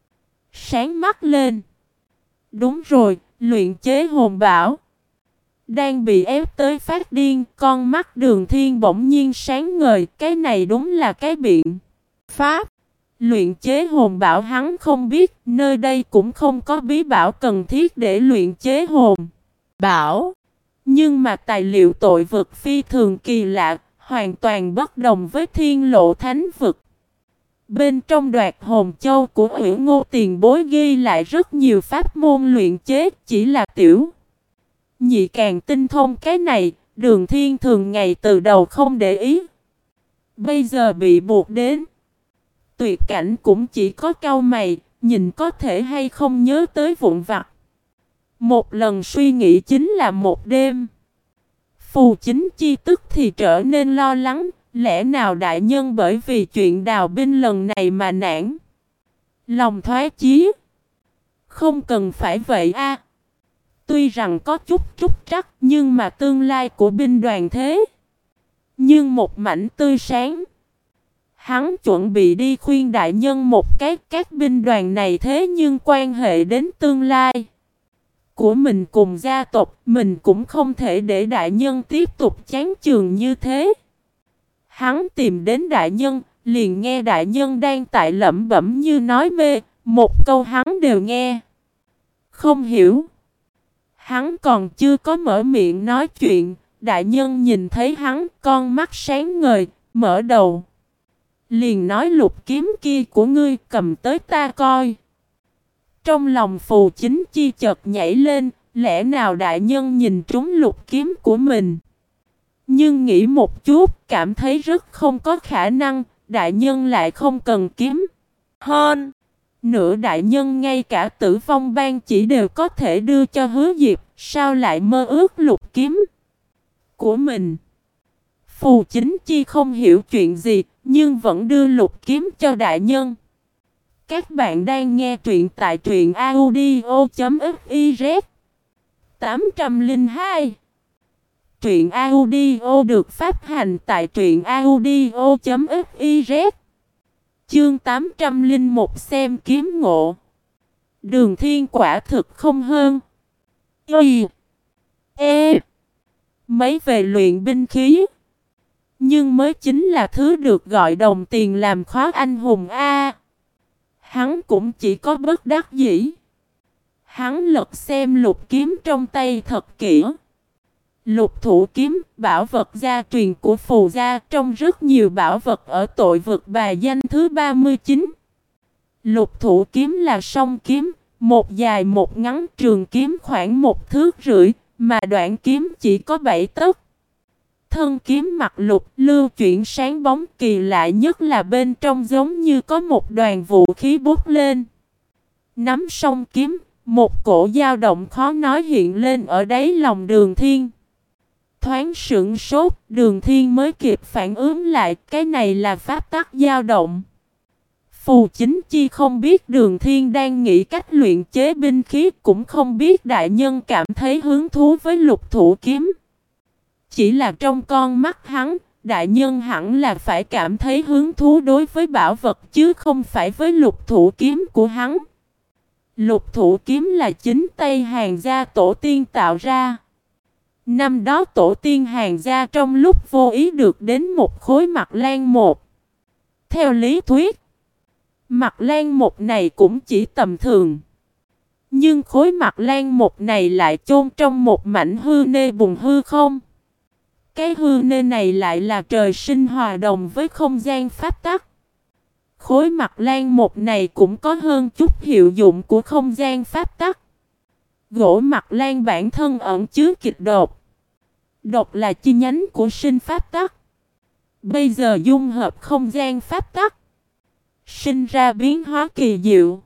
sáng mắt lên. Đúng rồi, luyện chế hồn bảo. Đang bị ép tới phát điên, con mắt Đường Thiên bỗng nhiên sáng ngời, cái này đúng là cái biện pháp. Luyện chế hồn bảo hắn không biết, nơi đây cũng không có bí bảo cần thiết để luyện chế hồn bảo. Nhưng mà tài liệu tội vực phi thường kỳ lạ, hoàn toàn bất đồng với thiên lộ thánh vực. Bên trong đoạt hồn châu của Uyển Ngô tiền bối ghi lại rất nhiều pháp môn luyện chế, chỉ là tiểu nhị càng tinh thông cái này, Đường Thiên thường ngày từ đầu không để ý. Bây giờ bị buộc đến tuyệt cảnh cũng chỉ có cau mày, nhìn có thể hay không nhớ tới vụn vặt. Một lần suy nghĩ chính là một đêm. Phù Chính Chi tức thì trở nên lo lắng, lẽ nào đại nhân bởi vì chuyện đào binh lần này mà nản lòng thoái chí? Không cần phải vậy a. Tuy rằng có chút trúc trắc, nhưng mà tương lai của binh đoàn thế nhưng một mảnh tươi sáng. Hắn chuẩn bị đi khuyên đại nhân một cái, các binh đoàn này thế nhưng quan hệ đến tương lai của mình cùng gia tộc, mình cũng không thể để đại nhân tiếp tục chán chường như thế. Hắn tìm đến đại nhân, liền nghe đại nhân đang tại lẩm bẩm như nói mê, một câu hắn đều nghe không hiểu. Hắn còn chưa có mở miệng nói chuyện, đại nhân nhìn thấy hắn, con mắt sáng ngời, mở đầu liền nói lục kiếm kia của ngươi cầm tới ta coi. Trong lòng Phù Chính Chi chợt nhảy lên, lẽ nào đại nhân nhìn trúng lục kiếm của mình? Nhưng nghĩ một chút, cảm thấy rất không có khả năng, đại nhân lại không cần kiếm. Hơn nữa đại nhân ngay cả tử vong ban chỉ đều có thể đưa cho Hứa Diệp, sao lại mơ ước lục kiếm của mình? Phù Chính Chi không hiểu chuyện gì, nhưng vẫn đưa lục kiếm cho đại nhân. Các bạn đang nghe truyện tại truyện audio chấm fiz tám không hai. Truyện audio được phát hành tại truyện audio chấm fiz. Chương tám trăm lẻ một xem kiếm ngộ. Đường Thiên quả thực không hơn Y E mấy về luyện binh khí, nhưng mới chính là thứ được gọi đồng tiền làm khó anh hùng a. Hắn cũng chỉ có bất đắc dĩ. Hắn lật xem lục kiếm trong tay thật kỹ. Lục thủ kiếm, bảo vật gia truyền của Phù gia, trong rất nhiều bảo vật ở tội vực bài danh thứ ba mươi chín. Lục thủ kiếm là song kiếm, một dài một ngắn, trường kiếm khoảng một thước rưỡi, mà đoạn kiếm chỉ có bảy tấc. Thân kiếm mặt lục, lưu chuyển sáng bóng, kỳ lạ nhất là bên trong giống như có một đoàn vũ khí bút lên. Nắm song kiếm, một cổ dao động khó nói hiện lên ở đáy lòng Đường Thiên. Thoáng sững sốt, Đường Thiên mới kịp phản ứng lại, cái này là pháp tắc dao động. Phù Chính Chi không biết Đường Thiên đang nghĩ cách luyện chế binh khí, cũng không biết đại nhân cảm thấy hứng thú với lục thủ kiếm. Chỉ là trong con mắt hắn, đại nhân hẳn là phải cảm thấy hứng thú đối với bảo vật chứ không phải với lục thủ kiếm của hắn. Lục thủ kiếm là chính tay Hàn gia tổ tiên tạo ra. Năm đó tổ tiên Hàn gia trong lúc vô ý được đến một khối mặt lan một. Theo lý thuyết, mặt lan một này cũng chỉ tầm thường. Nhưng khối mặt lan một này lại chôn trong một mảnh hư nê bùn hư không. Cái hư nê này lại là trời sinh hòa đồng với không gian pháp tắc. Khối mặt lan một này cũng có hơn chút hiệu dụng của không gian pháp tắc. Gỗ mặt lan bản thân ẩn chứa kịch độc. Độc là chi nhánh của sinh pháp tắc. Bây giờ dung hợp không gian pháp tắc, sinh ra biến hóa kỳ diệu.